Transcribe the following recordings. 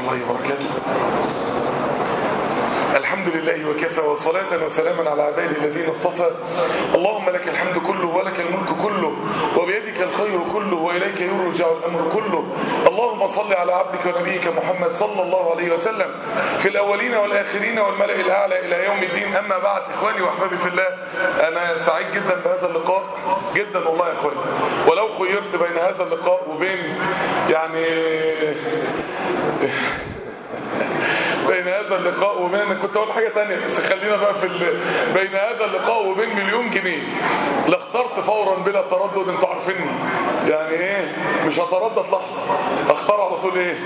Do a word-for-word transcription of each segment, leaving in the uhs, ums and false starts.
الله وبركاته. الحمد لله وكفى، وصلاة وسلاما على عباده الذين اصطفى. اللهم لك الحمد كله ولك الملك كله وبيدك الخير كله وإليك يرجع الأمر كله. اللهم صل على عبدك ونبيك محمد صلى الله عليه وسلم في الأولين والآخرين والملأ الأعلى إلى يوم الدين. أما بعد، إخواني وأحبابي في الله، أنا سعيد جدا بهذا اللقاء جدا والله يا إخواني. ولو خيرت بين هذا اللقاء وبين يعني بين هذا اللقاء وبين، انا كنت اقول حاجه تانية بس خلينا بقى في ال... بين هذا اللقاء وبين مليون جنيه لاخترت فورا بلا تردد. انتوا عارفيني يعني ايه، مش هتردد لحظه، اختار على طول ايه،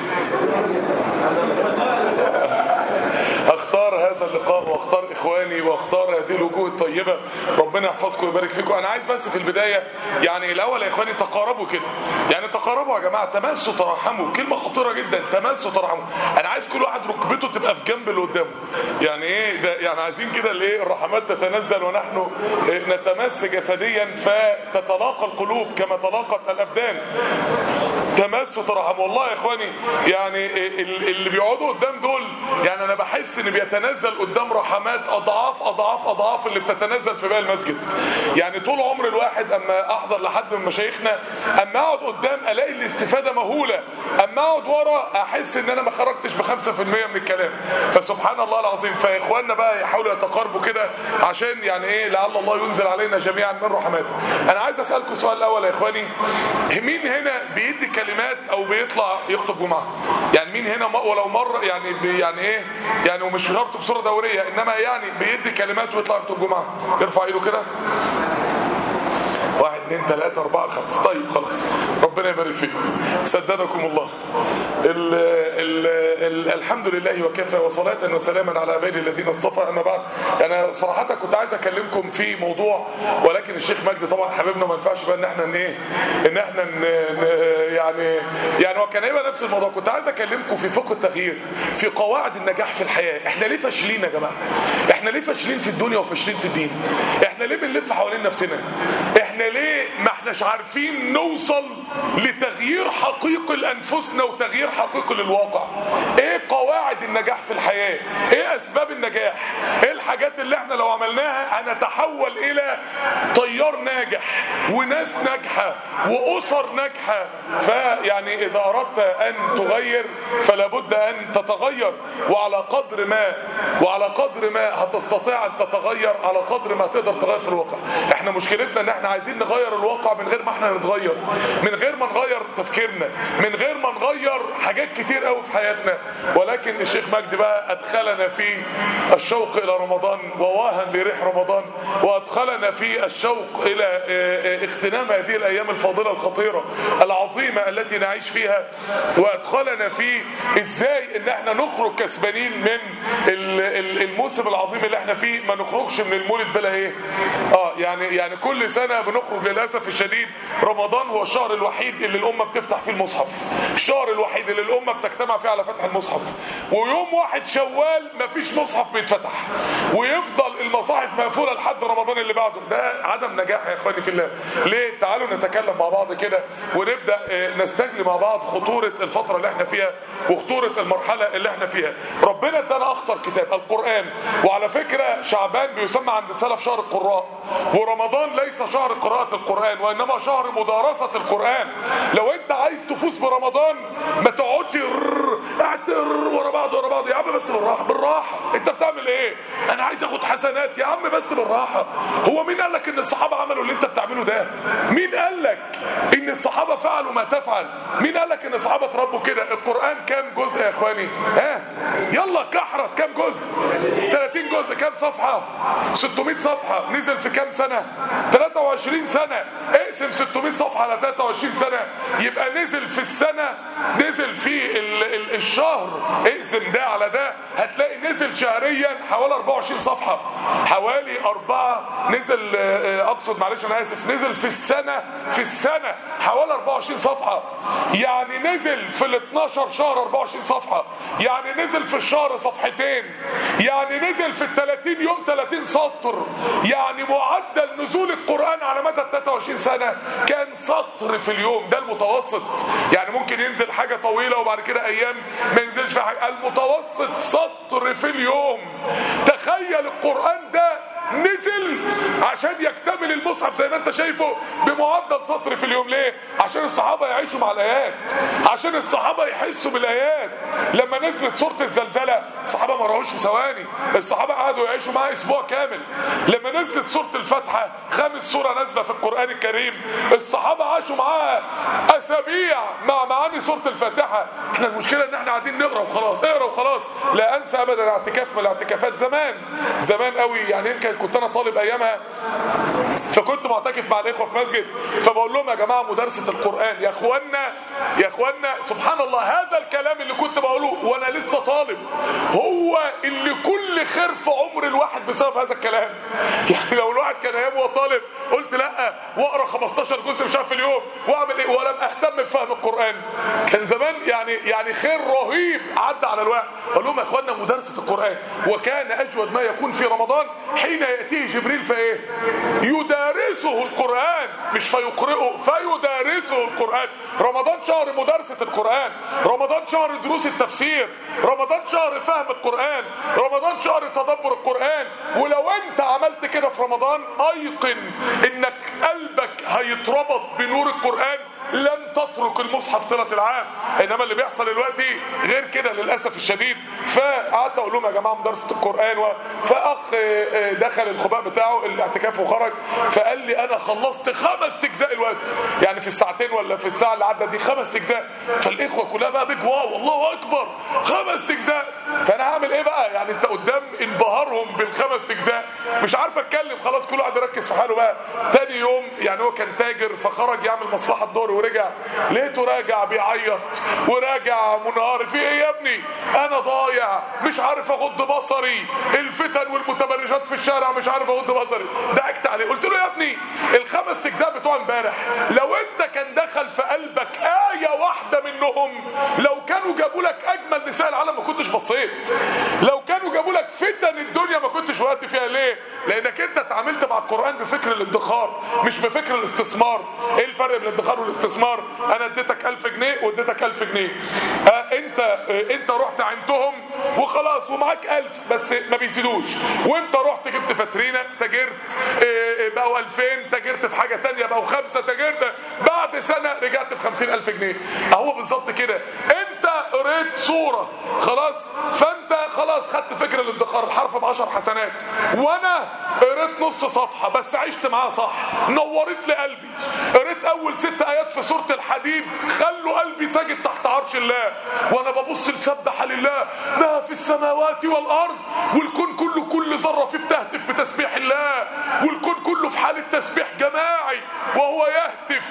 اختار هذا اللقاء واختار اخواني واختار هذه الوجوه الطيبه. ربنا يحفظكم ويبارك فيكم. انا عايز بس في البدايه يعني الاول يا اخواني تقاربوا كده، يعني تقاربوا يا جماعه، تماسوا ترحموا، كلمه خطيره جدا، تماسوا ترحموا. انا عايز كل واحد ركبته تبقى في جنب اللي قدامه، يعني ايه ده، يعني عايزين كده الايه، الرحمات تتنزل ونحن نتمس جسديا فتتلاقى القلوب كما تلاقت الابدان. تماسوا ترحموا. والله يا اخواني يعني اللي بيقعدوا قدام دول، يعني انا بحس ان بيتنزل قدام رحمات اضعاف اضعاف اضعاف اللي بتتنزل في باقي المسجد. يعني طول عمر الواحد اما احضر لحد من مشايخنا، اما اقعد قدام الاقي الاستفاده مهوله، اما اقعد ورا احس ان انا ما خرجتش بخمسة في المية من الكلام. فسبحان الله العظيم. فيا اخواننا بقى يحاولوا يتقاربوا كده عشان يعني ايه، لعل الله ينزل علينا جميعا من رحماته. انا عايز اسالكم السؤال الاول يا اخواني، مين هنا بيدي كلمات او بيطلع يخطب جمعه؟ يعني مين هنا ولو مره يعني يعني ايه يعني، ومش شرط بصوره دوريه، انما يعني بيدي كلمات ويطلع يخطب جمعه؟ يرفع ايده كده. واحد اثنين ثلاثة أربعة خمسة. طيب خلاص، ربنا يبارك فيكم، سددكم الله. ال ال ال الحمد لله وكفى، وصلاة وسلاما على عباده الذين اصطفى. أما بعد، أنا صراحة كنت عايز أكلمكم في موضوع، ولكن الشيخ مجدي طبعا حبيبنا ما ينفعش بقى إن إحنا إيه إن إحنا ن يعني يعني هو كان هيبقى نفس الموضوع. كنت عايز أكلمكم في فقه التغيير، في قواعد النجاح في الحياة. إحنا ليه فاشلين يا جماعة؟ إحنا ليه فاشلين في الدنيا وفاشلين في الدين؟ إحنا ليه بنلف حوالين نفسنا؟ إحنا ليه ما احناش عارفين نوصل لتغيير حقيقي لأنفسنا وتغيير حقيقي للواقع؟ ايه قواعد النجاح في الحياة؟ ايه اسباب النجاح؟ ايه الحاجات اللي احنا لو عملناها هنتحول الى طيار ناجح وناس ناجحة واسر ناجحة؟ فيعني اذا اردت ان تغير فلا بد ان تتغير، وعلى قدر ما وعلى قدر ما هتستطيع ان تتغير على قدر ما تقدر تغير في الواقع. احنا مشكلتنا ان احنا عايزين نغير الواقع من غير ما احنا نتغير، من غير ما نغير تفكيرنا، من غير ما نغير حاجات كتير قوي في حياتنا. ولكن الشيخ مجدي بقى ادخلنا في الشوق الى رمضان وواها لريح رمضان، وادخلنا في الشوق الى اغتنام هذه الايام الفاضله الخطيره العظيمه التي نعيش فيها، وادخلنا في ازاي ان احنا نخرج كسبانين من الموسم العظيم اللي احنا فيه. ما نخرجش من المولد بلا ايه اه يعني يعني كل سنه بنخرج للاسف الشديد. رمضان هو الشهر الوحيد اللي الامه بتفتح فيه المصحف، الشهر الوحيد اللي الامه بتجتمع فيه على فتح المصحف. ويوم واحد شوال مفيش مصحف بيتفتح، ويفضل المصاحف مقفوله لحد رمضان اللي بعده. ده عدم نجاح يا اخواني في الله. ليه؟ تعالوا نتكلم مع بعض كده ونبدا نستجلي مع بعض خطوره الفتره اللي احنا فيها وخطوره المرحله اللي احنا فيها. ربنا ادانا اخطر كتاب القران، وعلى فكره شعبان بيسمى عند السلف شهر القراء، ورمضان ليس شهر قراءه القران وانما شهر مدارسه القران. لو انت عايز تفوز برمضان ما تقعدش قاعد ورا بعض ورا بعض. يا عم بس بالراحه بالراحه، انت بتعمل ايه؟ انا عايز اخد حسنات. يا عم بس بالراحه. هو مين قال لك ان الصحابه عملوا اللي انت بتعمله ده؟ مين قال لك ان الصحابه فعلوا ما تفعل؟ مين قال لك ان الصحابه اتربوا كده؟ القران كام جزء يا اخواني؟ ها يلا كحرت كام جزء؟ ثلاثين جزء. كام صفحه؟ ستمائة صفحه. نزل في كام سنه؟ ثلاثة وعشرين سنه. اقسم ستمائة صفحه على ثلاثة وعشرين سنه، يبقى نزل في السنه، نزل في ال ال الشهر، اقسم ده على ده هتلاقي نزل شهريا حوالي أربعة وعشرين صفحه، حوالي أربعة. نزل اقصد معلش انا اسف، نزل في السنه في السنه حوالي أربعة وعشرين صفحه. يعني نزل في ال اثناشر شهر أربعة وعشرين صفحه، يعني نزل في الشهر صفحتين، يعني نزل في ال ثلاثين يوم ثلاثين سطر. يعني معدل نزول القران على مدى ثلاثة وعشرين سنه سنة كان سطر في اليوم، ده المتوسط. يعني ممكن ينزل حاجة طويلة وبعد كده ايام ما ينزلش في حاجة، المتوسط سطر في اليوم. تخيل القرآن ده نزل عشان يكتمل المصحف زي ما انت شايفه بمعدل سطر في اليوم. ليه؟ عشان الصحابة يعيشوا مع الآيات، عشان الصحابة يحسوا بالآيات. لما نزلت سورة الزلزلة الصحابة ما راهوش في ثواني، الصحابة قعدوا يعيشوا معها اسبوع كامل. لما نزلت سورة الفاتحة خامس سورة نازلة في القرآن الكريم، الصحابة عاشوا معها اسابيع مع معاني سورة الفاتحة. احنا المشكلة ان احنا قاعدين نقرا وخلاص، اقرا وخلاص. لا انسى ابدا اعتكاف من الاعتكافات زمان زمان قوي، يعني يمكن كنت انا طالب ايامها، فكنت معتكف مع الاخوه في مسجد، فبقول لهم يا جماعه مدرسه القران يا اخوانا يا اخوانا سبحان الله، هذا الكلام اللي كنت بقوله وانا لسه طالب هو اللي كل خير في عمر الواحد بسبب هذا الكلام. يعني لو الواحد كان ايام وهو طالب قلت لا واقرا خمستاشر جزء مش عارف في اليوم واعمل ايه ولم اهتم بفهم القران، كان زمان يعني يعني خير رهيب عدى على الواحد. اقول لهم يا اخوانا مدرسه القران، وكان اجود ما يكون في رمضان حين ياتيه جبريل فايه يدارسه القران، مش فيقرئه، فيدارسه القران. رمضان شهر مدارسه القران، رمضان شهر دروس التفسير، رمضان شهر فهم القران، رمضان شهر تدبر القران. ولو انت عملت كده في رمضان ايقن انك قلبك هيتربط بنور القران، لن تترك المصحف طيلة العام. انما اللي بيحصل دلوقتي غير كده للاسف الشديد. فقعدت اقول لهم يا جماعه مدرسه القران و... فاخ دخل الخباء بتاعه الاعتكاف وخرج، فقال لي انا خلصت خمس اجزاء الوقت، يعني في الساعتين ولا في الساعه اللي عدت دي خمس اجزاء. فالاخوه كلها بقى بيج واو الله اكبر خمس اجزاء. فانا هعمل ايه بقى؟ يعني انت قدام انبهارهم بالخمس اجزاء مش عارف اتكلم، خلاص كل واحد يركز في حاله بقى. تاني يوم يعني هو كان تاجر فخرج يعمل مصلحه الدور ورجع، لقيته راجع بيعيط وراجع منهار. في ايه يا ابني؟ انا ضايع مش عارف اغض بصري، الفتن والمتبرجات في الشارع مش عارف اغض بصري. ضحكت عليه قلت له يا ابني الخمس اجزاء بتوع امبارح لو انت كان دخل في قلبك ايه واحده منهم، لو كانوا جابوا لك اجمل نساء العالم ما كنتش بصيت، لو كانوا جابوا لك فتن الدنيا ما كنتش وقت فيها. ليه؟ لانك انت اتعاملت مع القران بفكر الادخار مش بفكر الاستثمار. ايه الفرق بين الادخار والاستثمار؟ انا اديتك ألف جنيه واديتك ألف جنيه، اه انت اه انت رحت عندهم وخلاص ومعاك ألف بس ما بيزيدوش، وانت رحت جبت فاترينا تاجرت اه بقوا ألفين، تاجرت في حاجه ثانيه بقوا خمسه، تاجرت بعد سنه رجعت ب خمسين ألف جنيه. اهو بالظبط كده، انت قريت صوره خلاص، فانت خلاص خدت فكره الادخار الحرف بعشر حسنات، وانا قريت نص صفحه بس عشت معاها صح، نورت لي قلبي. قريت اول ست ايات في سوره الحديد خلوا قلبي ساجد تحت عرش الله، وانا ببص لسبح لله ما في السماوات والارض، والكون كله كل ذره فيه بتهتف بتسبيح الله، والكون كله في حاله تسبيح جماعي وهو يهتف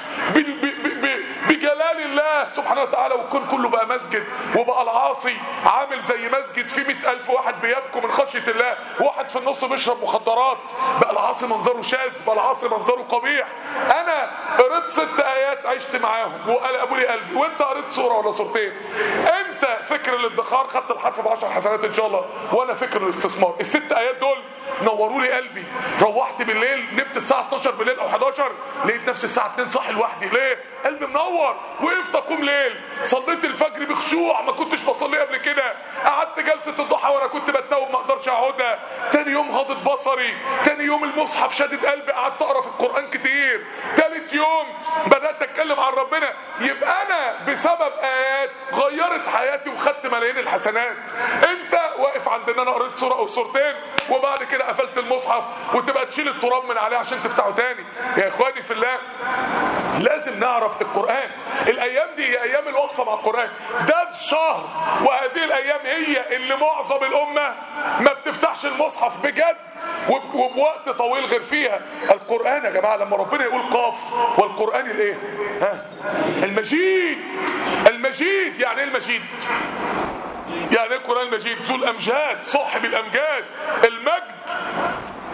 بجلال الله سبحانه وتعالى. والكون كله بقى مسجد، وبقى العاصي عامل زي مسجد فيه مئة ألف واحد بيبكوا من خشيه الله، واحد في النص بيشرب مخدرات. بقى العاصي منظره شاذ، بقى العاصي منظره قبيح. انا قريت ست ايات عشت معاهم وقال ابو لي قلبي، وانت قريت سوره ولا سورتين. انت فكر الادخار خدت الحرف بعشر حسنات ان شاء الله، وانا فكر الاستثمار. الست ايات دول نوروا لي قلبي. روحت بالليل نمت الساعه اتناشر بالليل او حداشر، لقيت نفسي الساعه اتنين صاحي لوحدي. ليه؟ قلبي منور. وقفت اقوم ليل، صليت الفجر بخشوع ما كنتش بصلي قبل كده، قعدت جلسه الضحى وانا كنت بتوب ما اقدرش اقعدها. تاني يوم غضت بصري، تاني يوم المصحف شدد قلبي، قعدت اقرا في القران كتير. تالت يوم بدات اتكلم عن ربنا. يبقى انا بسبب ايات غيرت حياتي وخدت ملايين الحسنات. انت واقف عند ان انا قريت سوره او سورتين وبعد كده قفلت المصحف وتبقى تشيل التراب من عليه عشان تفتحه تاني. يا اخواني في الله لازم نعرف القرآن. الايام دي هي ايام الوقفة مع القرآن، ده الشهر، وهذه الايام هي اللي معظم الامة ما بتفتحش المصحف بجد وبوقت طويل غير فيها. القرآن يا جماعة لما ربنا يقول قاف والقرآن الايه؟ ها؟ المجيد. المجيد يعني ايه المجيد؟ يعني ايه القرآن المجيد؟ ذو الامجاد، صاحب الامجاد. المجد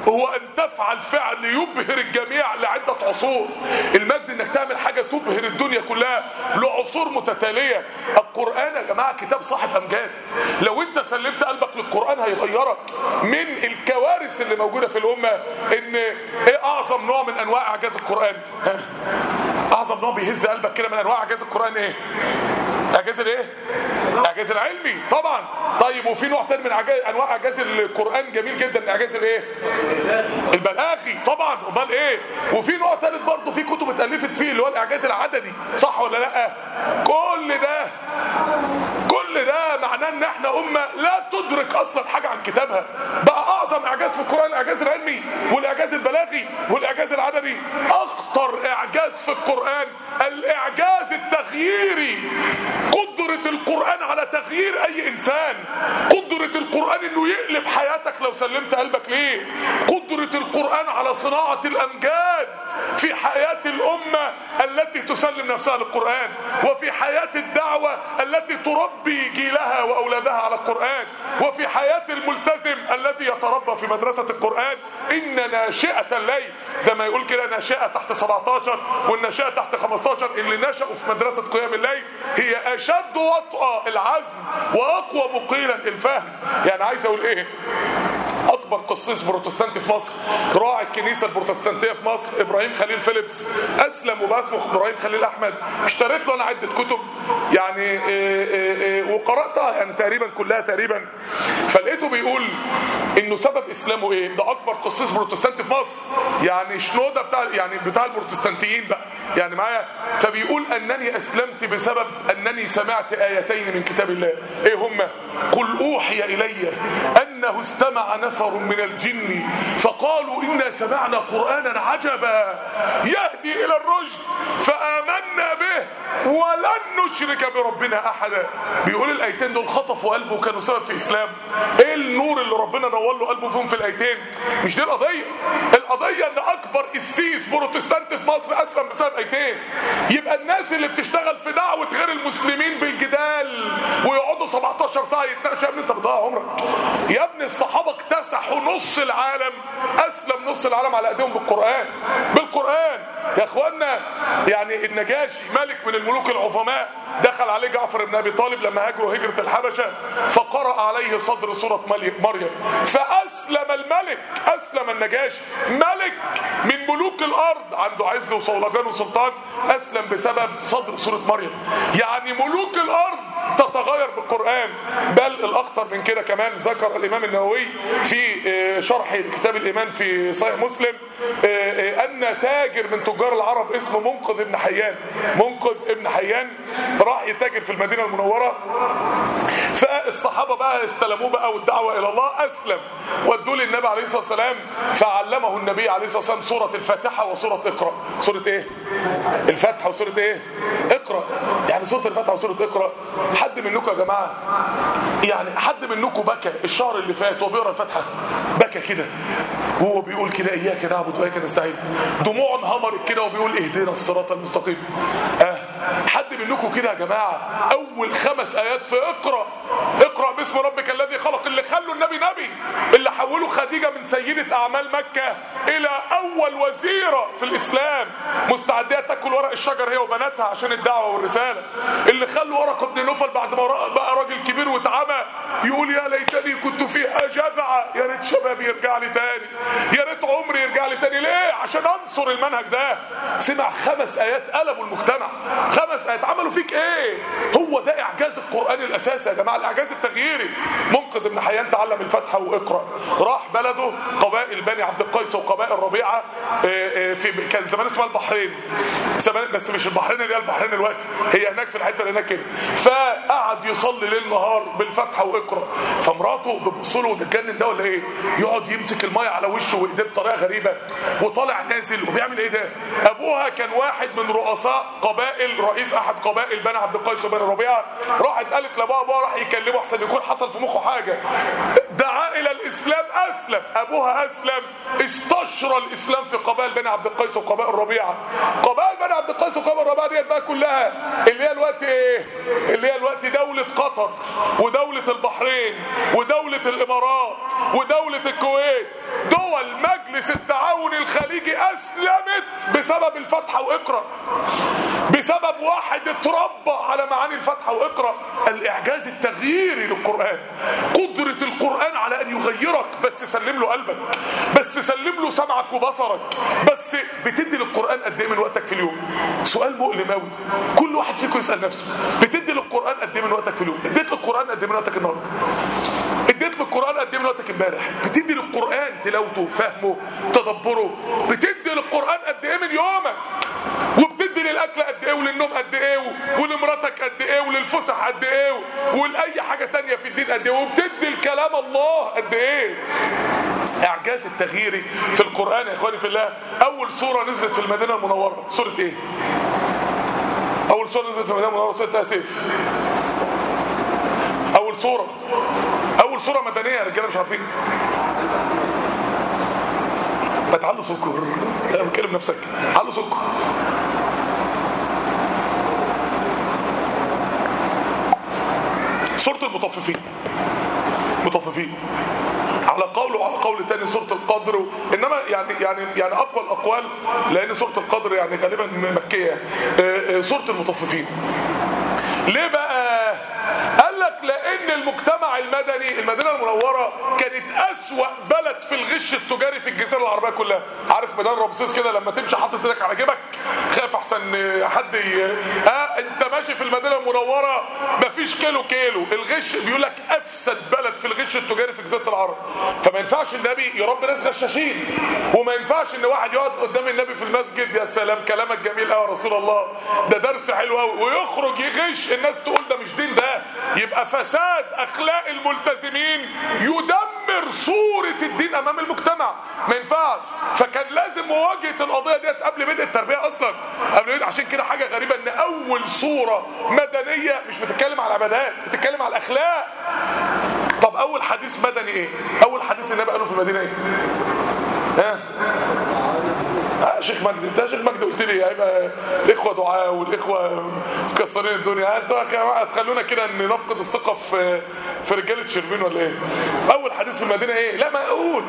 هو ان تفعل فعل يبهر الجميع لعدة عصور. المجد انك تعمل حاجة تبهر الدنيا كلها لعصور متتالية. القرآن يا جماعة كتاب صاحب امجاد. لو انت سلمت قلبك للقرآن هيغيرك. من الكوارث اللي موجودة في الامة ان ايه اعظم نوع من انواع اعجاز القرآن؟ ها؟ اعظم نوع بيهز قلبك كده من انواع اعجاز القرآن ايه؟ اعجاز الايه؟ اعجاز العلمي طبعا. طيب وفي نوع تاني من اعجاز انواع اعجاز القرآن جميل جدا، اعجاز الايه؟ البلاغي طبعا. امال ايه؟ وفي نوع ثالث برضه في كتب اتالفت فيه اللي هو الاعجاز العددي، صح ولا لا؟ كل ده كل ده معناه ان احنا امه لا تدرك اصلا حاجه عن كتابها. بقى اعظم اعجاز في القرآن الاعجاز العلمي والاعجاز البلاغي والاعجاز العددي. اخطر اعجاز في القرآن الاعجاز التغييري. قدرة القرآن على تغيير اي انسان، قدرة القرآن انه يقلب حياتك لو سلمت قلبك ليه، قدرة القرآن على صناعة الامجاد في حياة الامة التي تسلم نفسها للقرآن، وفي حياة الدعوة التي تربي جيلها واولادها على القرآن، وفي حياة الملتزم الذي يتربى في مدرسة القرآن. ان ناشئة الليل زي ما يقول كده، ناشئة تحت سبعتاشر والناشئة تحت خمستاشر اللي نشأوا في مدرسة قيام الليل هي اشد وطأ العزم واقوى مقيلا الفهم. يعني عايز اقول ايه؟ اكبر قسيس بروتستانتي في مصر، راعي الكنيسه البروتستانتيه في مصر، ابراهيم خليل فيليبس، اسلم وبقى اسمه ابراهيم خليل احمد. اشتريت له انا عده كتب يعني إيه إيه إيه وقراتها يعني تقريبا كلها تقريبا. فلقيته بيقول انه سبب اسلامه ايه؟ ده اكبر قسيس بروتستانتي في مصر، يعني شنوده بتاع يعني بتاع البروتستانتيين بقى يعني معايا. فبيقول انني اسلمت بسبب انني سمعت ايتين من كتاب الله. ايه هما؟ قل اوحي الي انه استمع نفر من الجن فقالوا إنا سمعنا قرآنا عجبا يهدي إلى الرشد فآمنا به ولن نشرك بربنا أحدا. بيقول الآيتين دول خطفوا قلبه وكانوا سبب في إسلام. إيه النور اللي ربنا نور له قلبه فيهم في الآيتين؟ مش دي القضية. القضية إن أكبر قسيس بروتستانتي في مصر أسلم بسبب آيتين. يبقى الناس اللي بتشتغل في دعوة غير المسلمين بالجدال ويقعدوا سبعتاشر ساعة يتناقشوا، يا ابني أنت بتضيع عمرك. يا ابني الصحابة اكتسحوا نص العالم، اسلم نص العالم على ايديهم بالقرآن. بالقرآن يا اخوانا. يعني النجاشي ملك من الملوك العظماء دخل عليه جعفر بن ابي طالب لما هاجروا هجرة الحبشة فقرأ عليه صدر سورة مريم فاسلم الملك. اسلم النجاشي ملك من ملوك الارض عنده عز وصولجان وسلطان، اسلم بسبب صدر سورة مريم. يعني ملوك الارض تتغير بالقرآن. بل الاخطر من كده كمان ذكر الامام النووي في شرح كتاب الايمان في صحيح مسلم ان تاجر من تجار العرب اسمه منقذ ابن حيان، منقذ ابن حيان راح يتاجر في المدينة المنورة. فالصحابة بقى استلموه بقى والدعوة الى الله، اسلم ودوه للنبي عليه الصلاة والسلام فعلمه النبي عليه الصلاة والسلام سورة الفاتحة وسورة اقرأ. سورة ايه؟ الفاتحة وسورة ايه؟ اقرأ. يعني سورة الفاتحة وسورة اقرأ. حد منكم يا جماعة يعني حد منكم بكى الشهر اللي فات وهو بيقرأ الفاتحة؟ بكى كده وهو بيقول كده اياك نعبد واياك نستعين، دموع انهمرت كده وبيقول اهدنا الصراط المستقيم. اه حد منكم كده يا جماعه اول خمس ايات في اقرا اقرا باسم ربك الذي خلق اللي خلوا النبي نبي، اللي حولوا خديجه من سيده اعمال مكه الى اول وزيره في الاسلام مستعديه تاكل ورق الشجر هي وبناتها عشان الدعوه والرساله، اللي خلوا ورقه بن نوفل بعد ما بقى راجل كبير واتعمى يقول يا ليتني كنت فيها جذعه، يا ريت شبابي يرجع لي تاني، يا ريت عمري يرجع لي تاني. ليه؟ عشان انصر المنهج ده. سمع خمس ايات قلبوا المجتمع، خمس ايات عملوا فيك ايه؟ هو ده اعجاز القرآن الاساسي يا جماعه، الاعجاز التغييري. منقذ ابن حيان تعلم الفاتحه واقرا، راح بلده قبائل بني عبد القيس وقبائل ربيعه في كان زمان اسمها البحرين زمان، بس مش البحرين اللي هي البحرين دلوقتي، هي هناك في الحته اللي هناك كده. فقعد يصلي ليل نهار بالفاتحه واقرا. فمراته بتبص له وتتجنن ده ولا ايه؟ يقعد يمسك الميه على وشه وايديه بطريقه غريبه وطالع نازل وبيعمل ايه ده؟ ابوها كان واحد من رؤساء قبائل، رئيس احد قبائل بني عبد القيس وبني ربيعه. راحت قالت لابوها، ابوها راح يكلمه احسن يكون حصل في مخه حاجه. دعا الى الاسلام، اسلم. ابوها اسلم، استشرى الاسلام في قبائل بني عبد القيس وقبائل ربيعه. قبائل بني عبد القيس وقبائل ربيعه ديت بقى كلها اللي هي الوقت ايه؟ اللي هي الوقت دوله قطر ودوله البحرين ودوله الامارات ودوله الكويت دول مجلس التعاون الخليجي اسلمت بسبب الفاتحه واقرا، بسبب واحد اتربى على معاني الفاتحه واقرا. الاعجاز التغييري للقران، قدره القران على ان يغيرك، بس سلم له قلبك، بس سلم له سمعك وبصرك. بس بتدي للقران قد ايه من وقتك في اليوم؟ سؤال مؤلم قوي، كل واحد فيكم يسال نفسه، بتدي للقران قد ايه من وقتك في اليوم؟ اديت للقران قد ايه من وقتك النهارده؟ اديت للقران قد ايه من وقتك امبارح؟ بتدي للقران تلاوته، فهمه، تدبره؟ بتدي للقران قد ايه من يومك؟ وبتدي للاكل قد ايه، وللنوم قد ايه، ولمراتك قد ايه، وللفسح قد ايه، ولاي حاجه تانية في الدين قد ايه، وبتدي لكلام الله قد ايه؟ اعجاز التغييري في القران يا اخواني في الله. اول سوره نزلت في المدينه المنوره سوره ايه؟ اول سوره نزلت في المدينه المنوره سوره سيف. اول سوره اول سوره مدنيه يا رجاله، مش عارفين؟ ما تعلوا سكر، انا بكلم نفسك، علوا سكر. سوره المطففين، مطففين على قول وعلى قول تاني سوره القدر، انما يعني يعني يعني اقوى الاقوال، لان سوره القدر يعني غالبا مكيه. سوره المطففين ليه بقى؟ قال لك لان المجتمع المدني، المدينه المنوره كانت اسوأ بلد في الغش التجاري في الجزيره العربيه كلها. عارف ميدان رمسيس كده لما تمشي حاطط ايدك على جيبك خايف احسن حد ي... اه انت ماشي في المدينه المنوره مفيش كيلو كيلو. الغش بيقول لك افسد بلد في الغش التجاري في جزيره العرب. فما ينفعش النبي يربي ناس غشاشين، وما ينفعش ان واحد يقعد قدام النبي في المسجد يا سلام كلامك جميل قوي يا رسول الله، ده درس حلو قوي، ويخرج يغش، الناس تقول ده مش دين، ده يبقى فساد اخلاق الملتزمين يدمر صورة الدين امام المجتمع. ما ينفعش. فكان لازم مواجهة القضية ديت قبل بدء التربية اصلا، قبل بدء. عشان كده حاجة غريبة ان اول صورة مدنية مش بتتكلم على العبادات، بتتكلم على الاخلاق. طب اول حديث مدني ايه؟ اول حديث النبي قاله في المدينة ايه؟ ها؟ آه شيخ مجدي، انت يا شيخ مجدي قلت لي هيبقى الاخوه دعاء والاخوه مكسرين الدنيا، انتوا يا جماعه هتخلونا كده ان نفقد الثقه في في رجاله شربين ولا ايه؟ اول حديث في المدينه ايه؟ لا ما اقول.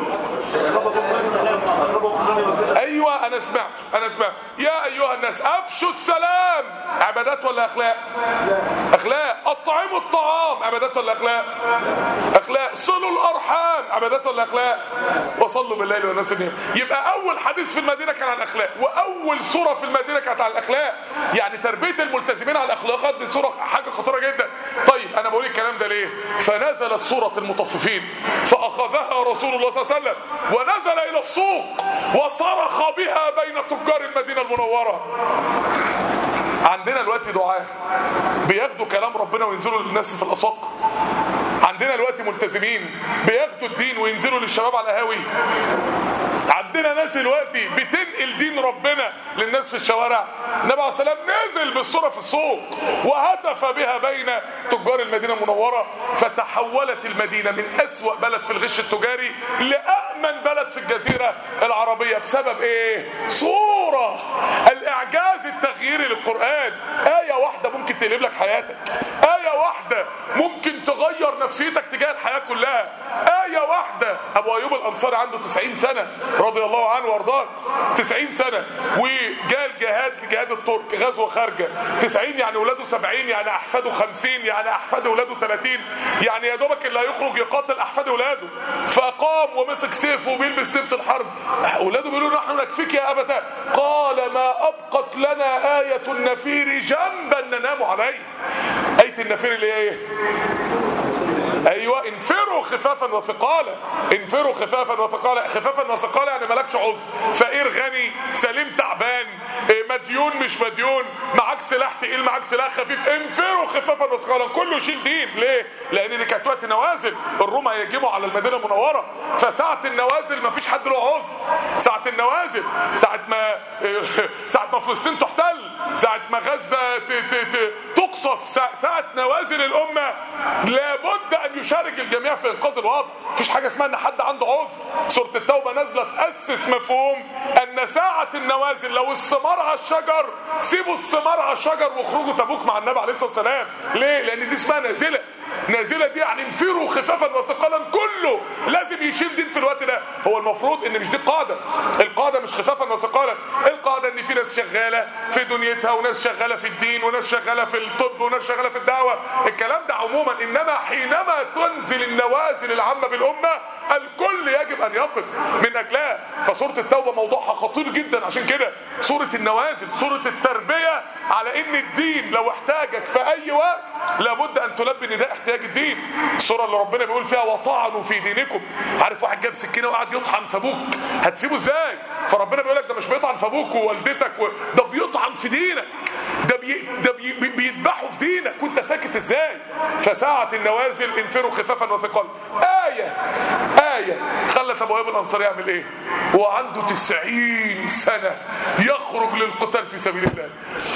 ايوه انا سمعت انا سمعت يا ايها الناس افشوا السلام. عبادات ولا اخلاق؟ اخلاق. اطعموا الطعام. عبادات ولا اخلاق؟ اخلاق. صلوا الارحام. عبادات ولا اخلاق؟ وصلوا بالليل والناس نيام. يبقى اول حديث في المدينه كان عن الاخلاق، واول سوره في المدينه كانت عن الاخلاق. يعني تربيه الملتزمين على الاخلاقات دي سوره حاجه خطيره جدا. طيب انا بقول الكلام ده ليه؟ فنزلت سوره المطففين فاخذها رسول الله صلى الله عليه وسلم ونزل الى السوق وصرخ بها بين تجار المدينه المنوره. عندنا دلوقتي دعاة بياخدوا كلام ربنا وينزلوا للناس في الاسواق. عندنا دلوقتي ملتزمين بياخدوا الدين وينزلوا للشباب على القهاوي. عندنا ناس دلوقتي بتنقل دين ربنا للناس في الشوارع. النبي عليه السلام نزل بالصورة في السوق وهتف بها بين تجار المدينة المنورة، فتحولت المدينة من أسوأ بلد في الغش التجاري لأأمن بلد في الجزيرة العربية. بسبب ايه؟ صورة. الإعجاز التغييري للقرآن. آية واحدة ممكن تقلب لك حياتك، آية واحدة ممكن تغير نفسيتك تجاه الحياة كلها، آية واحدة. أبو أيوب الأنصاري عنده تسعين سنة رضي الله عنه وارضاه، تسعين سنة، وجاء الجهاد جهاد الترك غزوة خارجة. تسعين يعني اولاده سبعين، يعني احفاده خمسين، يعني احفاد اولاده ثلاثين، يعني يا دوبك اللي هيخرج يقاتل احفاد اولاده. فقام ومسك سيفه وبيلبس لبس الحرب. اولاده بيقولوا نحن نكفيك يا ابتا. قال ما ابقت لنا آية النفير جنبا ننام عليه. آية النفير اللي هي ايه؟ ايوه انفروا خفافا وثقالا. انفروا خفافا وثقالا. خفافا وثقالا يعني مالكش عذر، فقير غني، سليم تعبان، مديون مش مديون، معاك سلاح تقيل معاك سلاح خفيف. انفروا خفافا وثقالا. كله يشيل دين. ليه؟ لان دي كانت وقت نوازل. الروم هيهجموا على المدينه المنوره، فساعه النوازل ما فيش حد له عذر. ساعه النوازل، ساعه ما ساعه ما فلسطين تحتل، ساعه ما غزه تقصف، ساعه نوازل الامه لابد ان يشارك الجميع في انقاذ الوضع. مفيش حاجه اسمها ان حد عنده عذر. سوره التوبه نازله تاسس مفهوم ان ساعه النوازل لو الثمار على الشجر سيبوا الثمار على الشجر واخرجوا تبوك مع النبي عليه الصلاه والسلام. ليه؟ لان دي اسمها نازله. نازله دي يعني انفروا خفافا وثقالا، كله لازم يشيل دين في الوقت ده. هو المفروض ان مش دي القاعده، القاعده مش خفافا وثقالا، القاعده ان في ناس شغاله في دنيتها وناس شغاله في الدين وناس شغاله في الطب وناس شغاله في الدعوه، الكلام ده عموما. انما حينما تنزل النوازل العامه بالامه الكل يجب ان يقف من اجلها. فسوره التوبه موضوعها خطير جدا، عشان كده سوره النوازل سوره التربيه على ان الدين لو احتاجك في اي وقت لابد ان تلبي نداء احتياج الدين. السوره اللي ربنا بيقول فيها وطعنوا في دينكم. عارف واحد جاب سكينه وقعد يطعن في ابوك، هتسيبه ازاي؟ فربنا بيقول لك ده مش بيطعن في ابوك ووالدتك و... ده بيطعن في دينك، ده بي... ده بي... بيذبحوا في دينك وانت ساكت ازاي؟ فساعة النوازل انفروا خفافا وثقالا. آية آية خلت ابو ايوب الانصاري يعمل ايه؟ هو عنده تسعين سنة يخرج للقتال في سبيل الله.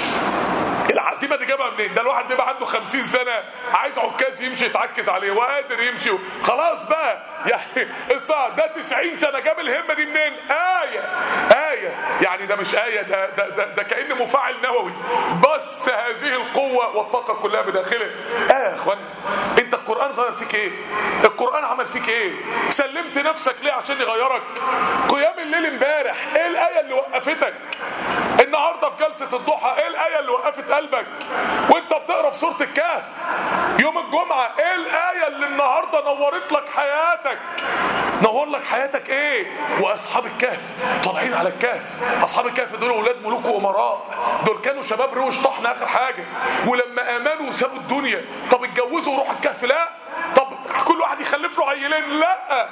العزيمه دي جابها منين؟ ده الواحد بيبقى عنده خمسين سنه عايز عكاز يمشي يتعكز عليه وقادر يمشي خلاص بقى، يعني الساعه ده تسعين سنه جاب الهمه دي منين؟ آية آية يعني ده مش آية، ده ده ده, ده كأن مفاعل نووي بس هذه القوه والطاقه كلها بداخله. آه يا اخوان، انت القرآن غير فيك ايه؟ القرآن عمل فيك ايه؟ سلمت نفسك ليه عشان يغيرك؟ قيام الليل امبارح ايه الآية اللي وقفتك؟ النهارده في جلسه الضحى ايه الايه اللي وقفت قلبك؟ وانت بتقرا في سوره الكهف يوم الجمعه ايه الايه اللي النهارده نورت لك حياتك؟ نور لك حياتك ايه؟ واصحاب الكهف طالعين على الكهف، اصحاب الكهف دول اولاد ملوك وامراء، دول كانوا شباب روش طحن اخر حاجه، ولما امنوا وسابوا الدنيا. طب اتجوزوا وروحوا الكهف؟ لا. طب كل واحد يخلف له عيلين؟ لا.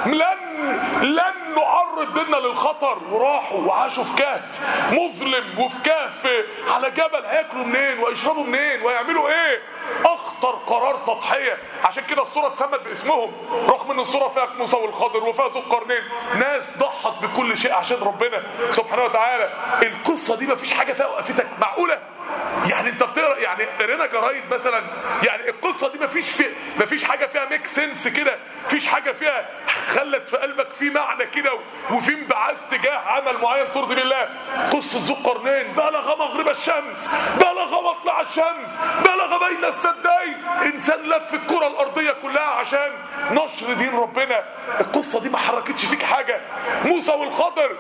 لن لن نعرض ديننا للخطر، وراحوا وعاشوا في كهف مظلم وفي كهف على جبل، هياكلوا منين ويشربوا منين ويعملوا ايه؟ اخطر قرار تضحيه. عشان كده السوره اتسمت باسمهم، رغم ان السوره فيها موسى والخضر وفيها ذو القرنين، ناس ضحت بكل شيء عشان ربنا سبحانه وتعالى. القصه دي مفيش حاجه فيها وقفتك، معقوله؟ يعني انت بتقرا يعني قرينا جرايد مثلا، يعني القصه دي مفيش في مفيش حاجه فيها ميك سنس كده، مفيش حاجه فيها خلت في قلبك في معنى كده وفي انبعاث تجاه عمل معين ترضي بالله. قصه ذو القرنين بلغ مغرب الشمس، بلغ مطلع الشمس، بلغ بين السدين، انسان لف الكره الارضيه كلها عشان نشر دين ربنا. القصه دي ما حركتش فيك حاجه. موسى والخضر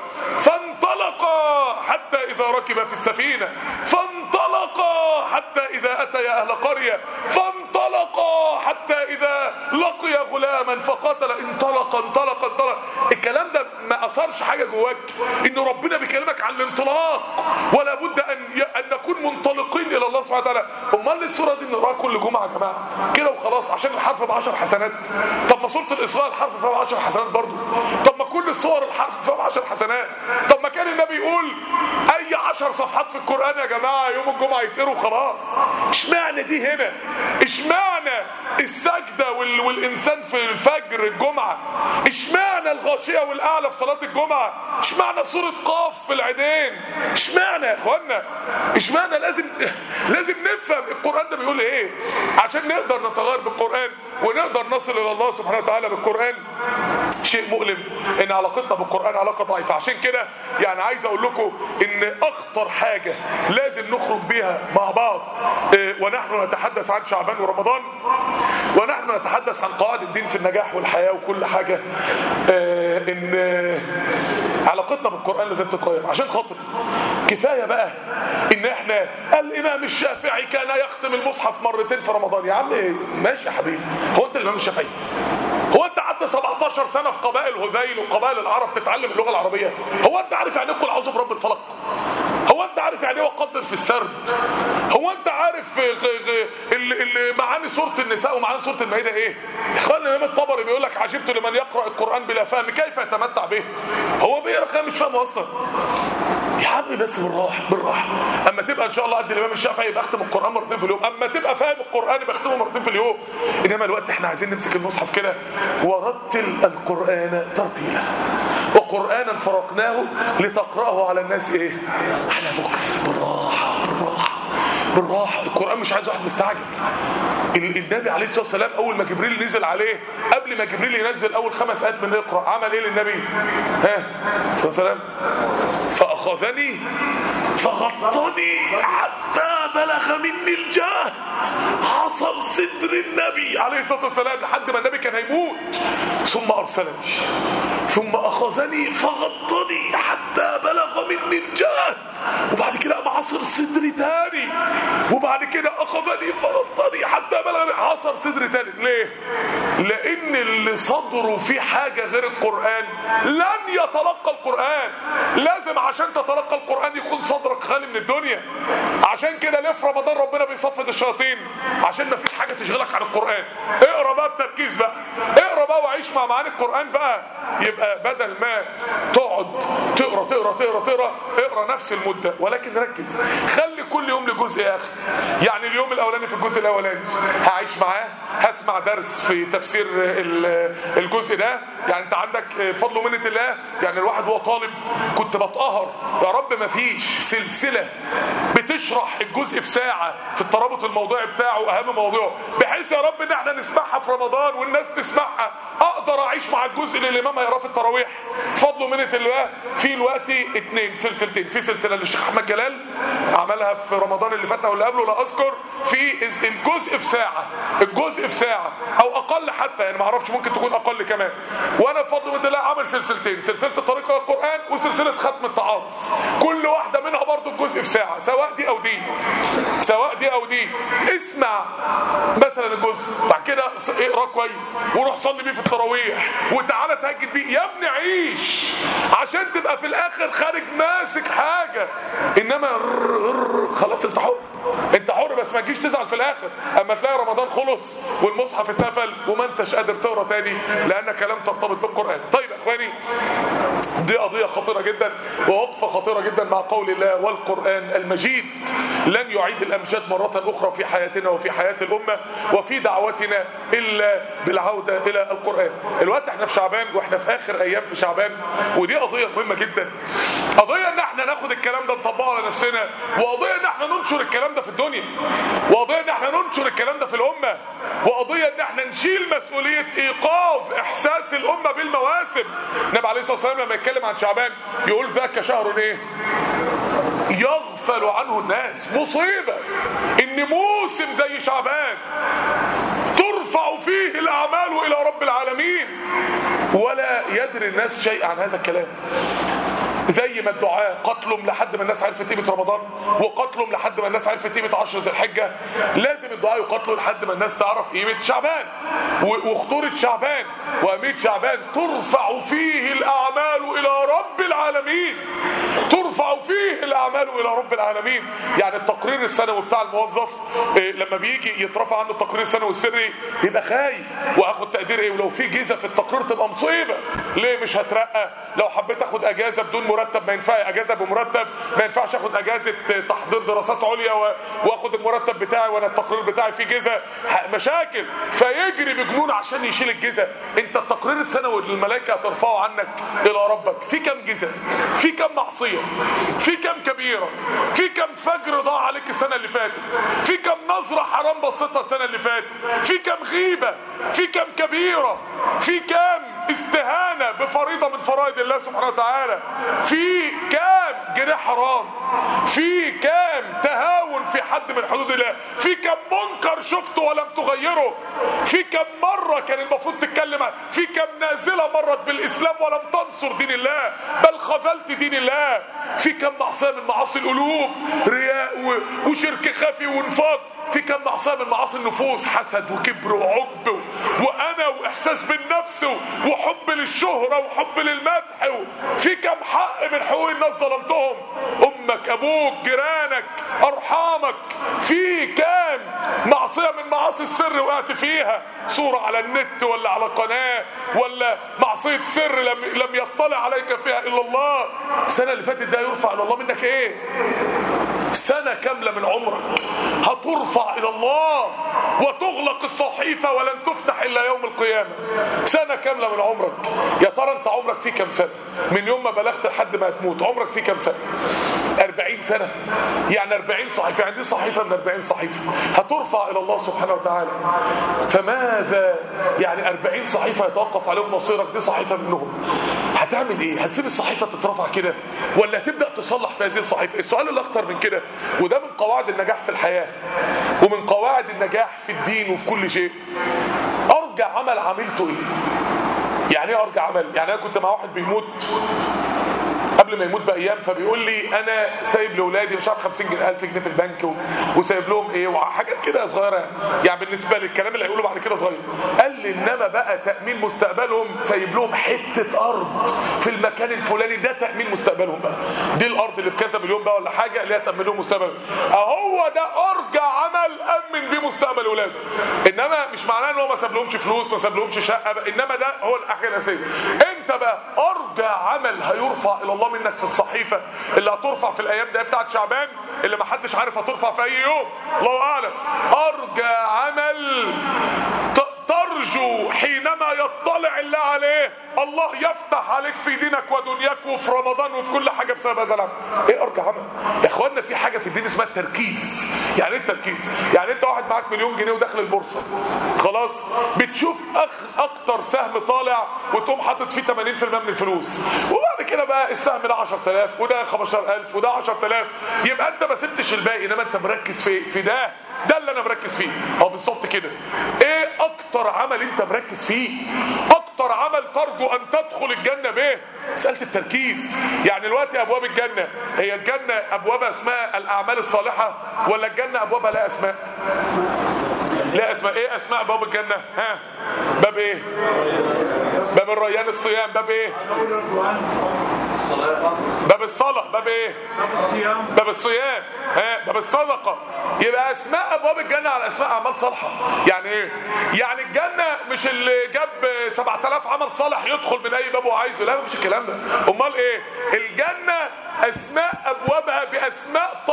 فانطلقا حتى اذا ركب في السفينه، فانطلقا حتى اذا اتيا اهل قريه، فانطلقا حتى اذا لقي غلاما فقاتل، انطلق انطلق انطلق. الكلام ده ما اثرش حاجه جواك؟ ان ربنا بيكلمك عن الانطلاق، ولا بد ان ان نكون منطلقين الى الله سبحانه وتعالى. امال السوره دي بنقراها كل جمعه يا جماعه كده وخلاص عشان الحرف بعشر حسنات؟ طب ما سوره الاسراء الحرف فيها بعشر حسنات برضه. طب ما كل السور الحرف فيها بعشر حسنات. طب ما كان النبي يقول اي عشر صفحات في القران يا جماعه يوم الجمعه يتقروا خلاص. اشمعنى دي هنا؟ اشمعنى السجده وال... والانسان في الفجر الجمعه؟ اشمعنى الغاشيه والاعلى في صلاه الجمعه؟ اشمعنى سوره قاف في العيدين؟ اشمعنى يا اخوانا؟ اشمعنى؟ لازم لازم نفهم القران ده بيقول ايه عشان نقدر نتغير بالقران ونقدر نصل الى الله سبحانه وتعالى بالقران. شيء مؤلم ان علاقتنا بالقران علاقه ضعيفه. عشان كده يعني عايز اقول لكم ان اخطر حاجه لازم نخرج بيها مع بعض اه ونحن نتحدث عن شعبان ورمضان، ونحن نتحدث عن قواعد الدين في النجاح والحياه وكل حاجه، اه ان اه علاقتنا بالقران لازم تتغير. عشان خاطر كفايه بقى ان احنا الامام الشافعي كان يختم المصحف مرتين في رمضان. يا عم ماشي يا حبيبي، هو انت الامام الشافعي؟ هو انت قعدت سبعتاشر سنه في قبائل هذيل وقبائل العرب تتعلم اللغه العربيه؟ هو انت عارف يعني ايه قل اعوذ برب الفلق؟ هو انت عارف يعني ايه وقدر في السرد؟ هو انت عارف اللي معاني سوره النساء ومعاني سوره المائده ايه؟ يا اخوان الامام الطبري بيقول لك عجبت لمن يقرا القران بلا فهم كيف يتمتع به. هو بيقرا كلام مش فاهمه اصلا. يا عم بس بالراحه بالراحه. اما تبقى ان شاء الله قد الامام الشافعي يبقى اختم القران مرتين في اليوم، اما تبقى فاهم القران يبقى اختمه مرتين في اليوم. انما الوقت احنا عايزين نمسك المصحف كده ورتل القران ترتيلا وقرانا فرقناه لتقراه على الناس ايه؟ على مكث. بالراحه بالراحه بالراحه. القران مش عايز واحد مستعجل. النبي عليه الصلاه والسلام اول ما جبريل نزل عليه، قبل ما جبريل ينزل اول خمس ايات من اقرا، عمل ايه للنبي؟ ها صلى الله عليه وسلم؟ فاخذني فغطني حتى بلغ مني الجهد، حصل صدر النبي عليه الصلاة والسلام لحد ما النبي كان هيموت. ثم أرسلني ثم أخذني فغطني حتى بلغ مني الجهد، وبعد كده قام عصر صدري تاني، وبعد كده أخذني فغطني حتى بلغ عصر صدري تاني. ليه؟ لأن اللي صدره في حاجة غير القرآن لن يتلقى القرآن. لازم عشان تتلقى القرآن يكون صدرك خالي من الدنيا. عشان كده ليه في رمضان ربنا بيصفد الشياطين؟ عشان ما فيش حاجة تشغلك عن القرآن. اقرأ بقى بتركيز بقى، اقرأ بقى وعيش مع معاني القرآن بقى. يبقى بدل ما تقعد تقرأ تقرأ تقرأ تقرأ اقرأ نفس المدة، ولكن ركز، خلي كل يوم لجزء يا أخي. يعني اليوم الأولاني في الجزء الأولاني هعيش معاه، هسمع درس في تفسير الجزء ده. يعني انت عندك فضل ومنة الله. يعني الواحد هو طالب كنت بتقهر يا رب ما فيش سلسلة بتشرح الجزء في ساعة في الترابط الموضوعي بتاعه أهم موضوع، بحيث يا رب ان احنا نسمعها في رمضان والناس تسمعها. اقدر اعيش مع الجزء اللي الامام هيقراه في التراويح فضل ومنة الله. في الوقت اتنين سلسلتين، في سلسلة للشيخ احمد جلال عملها في رمضان اللي فات او اللي قبله لا اذكر، في الجزء في ساعة، الجزء في ساعة او اقل حتى، يعني ما اعرفش ممكن تكون اقل كمان. وانا بفضل ومنة الله عامل سلسلتين، سلسلة الطريق الى القرآن وسلسلة ختم التعارف، كل واحدة منها برضو الجزء في ساعة، سواء دي او دي سواء دي او دي. اسمع مثلا الجزء، بعد كده اقراه كويس وروح صلي بيه في التراويح وتعالى تهجد بيه. يا ابني عيش عشان تبقى في الاخر خارج ماسك حاجة. انما خلاص انت حر، انت حر، بس ما تجيش تزعل في الاخر اما تلاقي رمضان خلص والمصحف اتقفل وما انتش قادر تقرا تاني لانك لم ترتبط بالقرآن. طيب يا اخواني، دي قضية خطيرة جدا ووقفة خطيرة جدا مع قول الله والقرآن المجيد لن يعيد الأمجاد مرة أخرى في حياتنا وفي حياة الأمة وفي دعوتنا إلا بالعودة إلى القرآن. الوقت احنا في شعبان واحنا في آخر أيام في شعبان، ودي قضية مهمة جدا. قضية ان احنا ناخد الكلام ده نطبقه على نفسنا، وقضية ان احنا ننشر الكلام ده في الدنيا، وقضية ان احنا ننشر الكلام ده في الأمة، وقضية ان احنا نشيل مسؤولية إيقاف إحساس الأمة بالمواسم. النبي عليه الصلاة والسلام لما يتكلم عن شعبان يقول ذاك شهر ايه يغفل عنه الناس. مصيبة ان موسم زي شعبان ترفع فيه الأعمال إلى رب العالمين ولا يدري الناس شيء عن هذا الكلام. زي ما الدعاء قتلهم لحد ما الناس عرفت قيمة رمضان، وقتلهم لحد ما الناس عرفت قيمة عشر ذي الحجة، لازم الدعاء يقتلوا لحد ما الناس تعرف قيمة شعبان وخطورة شعبان وأهمية شعبان. ترفع فيه الأعمال إلى رب العالمين، ترفع فيه الأعمال إلى رب العالمين. يعني التقرير السنوي بتاع الموظف إيه لما بيجي يترفع عنه التقرير السنوي السري يبقى خايف وأخد تقدير إيه، ولو في جيزة في التقرير تبقى مصيبة. ليه مش هترقى؟ لو حبيت أخد أجازة بدون مرتب ما ينفع، اجازه بمرتب ما ينفعش اخد اجازه تحضير دراسات عليا واخد المرتب بتاعي وانا التقرير بتاعي فيه جزء مشاكل، فيجري بجنون عشان يشيل الجزء. انت التقرير السنوي اللي الملائكه هترفعه عنك الى ربك في كم جزء، في كم معصيه، في كم كبيره، في كم فجر ضاع عليك السنه اللي فاتت، في كم نظره حرام بصيتها السنه اللي فاتت، في كم غيبه، في كم كبيره، في كم استهانة بفريضة من فرائض الله سبحانه وتعالى، في كام جنيه حرام، في كام تهاون في حد من حدود الله، في كم منكر شفته ولم تغيره، في كم مرة كان المفروض تتكلم، في كم نازلة مرت بالإسلام ولم تنصر دين الله بل خذلت دين الله، في كم معصية من معاصي القلوب، رياء وشرك خفي ونفاق، في كم معصية من معاصي النفوس، حسد وكبر وعجب وانا واحساس بالنفس وحب للشهرة وحب للمدح، في كم حق من حقوق الناس ظلمتهم، امك ابوك جيرانك ارحامك، في كم معصية من معاصي السر وقعت فيها، صورة على النت ولا على قناة ولا معصية سر لم, لم يطلع عليك فيها الا الله. السنة اللي فاتت ده يرفع الى الله منك ايه؟ سنة كاملة من عمرك هترفع إلى الله وتغلق الصحيفة ولن تفتح إلا يوم القيامة. سنة كاملة من عمرك. يا ترى أنت عمرك فيه كم سنة؟ من يوم ما بلغت لحد ما تموت عمرك فيه كم سنة؟ أربعين سنة، يعني أربعين صحيفة، يعني دي صحيفة من أربعين صحيفة هترفع إلى الله سبحانه وتعالى. فماذا يعني أربعين صحيفة يتوقف عليهم مصيرك، دي صحيفة منهم. هتعمل ايه؟ هتسيب الصحيفه تترفع كده ولا هتبدا تصلح في هذه الصحيفه؟ السؤال اللي اخطر من كده، وده من قواعد النجاح في الحياه ومن قواعد النجاح في الدين وفي كل شيء، ارجع عمل عملته ايه؟ يعني ايه ارجع عمل؟ يعني انا كنت مع واحد بيموت قبل ما يموت بايام، فبيقول لي انا سايب لاولادي مش عارف خمسين ألف جنيه في البنك و... وسايب لهم ايه وحاجات كده صغيره يعني, يعني بالنسبه للكلام اللي هيقوله بعد كده صغير. قال لي انما بقى تامين مستقبلهم سايب لهم حته ارض في المكان الفلاني، ده تامين مستقبلهم بقى، دي الارض اللي بكذا مليون بقى ولا حاجه اللي هي تامن لهم مستقبلهم. اهو ده ارجع عمل امن بيه مستقبل اولاده. انما مش معناه ان هو ما سابلهمش فلوس ما سابلهمش شقه بقى. انما ده هو الحاجه الاساسيه. انت بقى ارجع عمل هيرفع الى الله منك في الصحيفه اللي هترفع في الايام دي بتاعت شعبان اللي ما حدش عارف هترفع في اي يوم، الله اعلم. ارجع عمل ترجو حينما يطلع الله عليه الله يفتح عليك في دينك ودنياك وفي رمضان وفي كل حاجه بسبب هذا العمل. ايه ارجع عمل؟ يا اخوانا في حاجه في الدين اسمها التركيز. يعني ايه التركيز؟ يعني انت واحد معاك مليون جنيه وداخل البورصه خلاص، بتشوف أخ اكتر سهم طالع وتقوم حاطط فيه ثمانين بالمئة من الفلوس، وبعد كده بقى السهم ده عشرة آلاف وده خمستاشر ألف وده عشرة آلاف، يبقى انت ما سبتش الباقي انما انت مركز في في ده ده اللي انا مركز فيه. هو بالظبط كده. ايه اكتر عمل انت مركز فيه؟ اكتر عمل ترجو ان تدخل الجنه به؟ مساله التركيز. يعني دلوقتي ابواب الجنه، هي الجنه ابوابها اسماء الاعمال الصالحه ولا الجنه ابوابها لا اسماء؟ لا اسماء. ايه اسماء ابواب الجنه؟ ها باب ايه؟ باب الريان الصيام. باب ايه؟ باب الصلاة. باب ايه؟ باب الصيام. ها باب الصدقة. يبقى اسماء ابواب الجنة على اسماء اعمال صالحة. يعني ايه؟ يعني الجنة مش اللي جاب سبعة آلاف عمل صالح يدخل من اي باب وعايزه، لا مش الكلام ده. امال ايه؟ الجنة اسماء ابوابها باسماء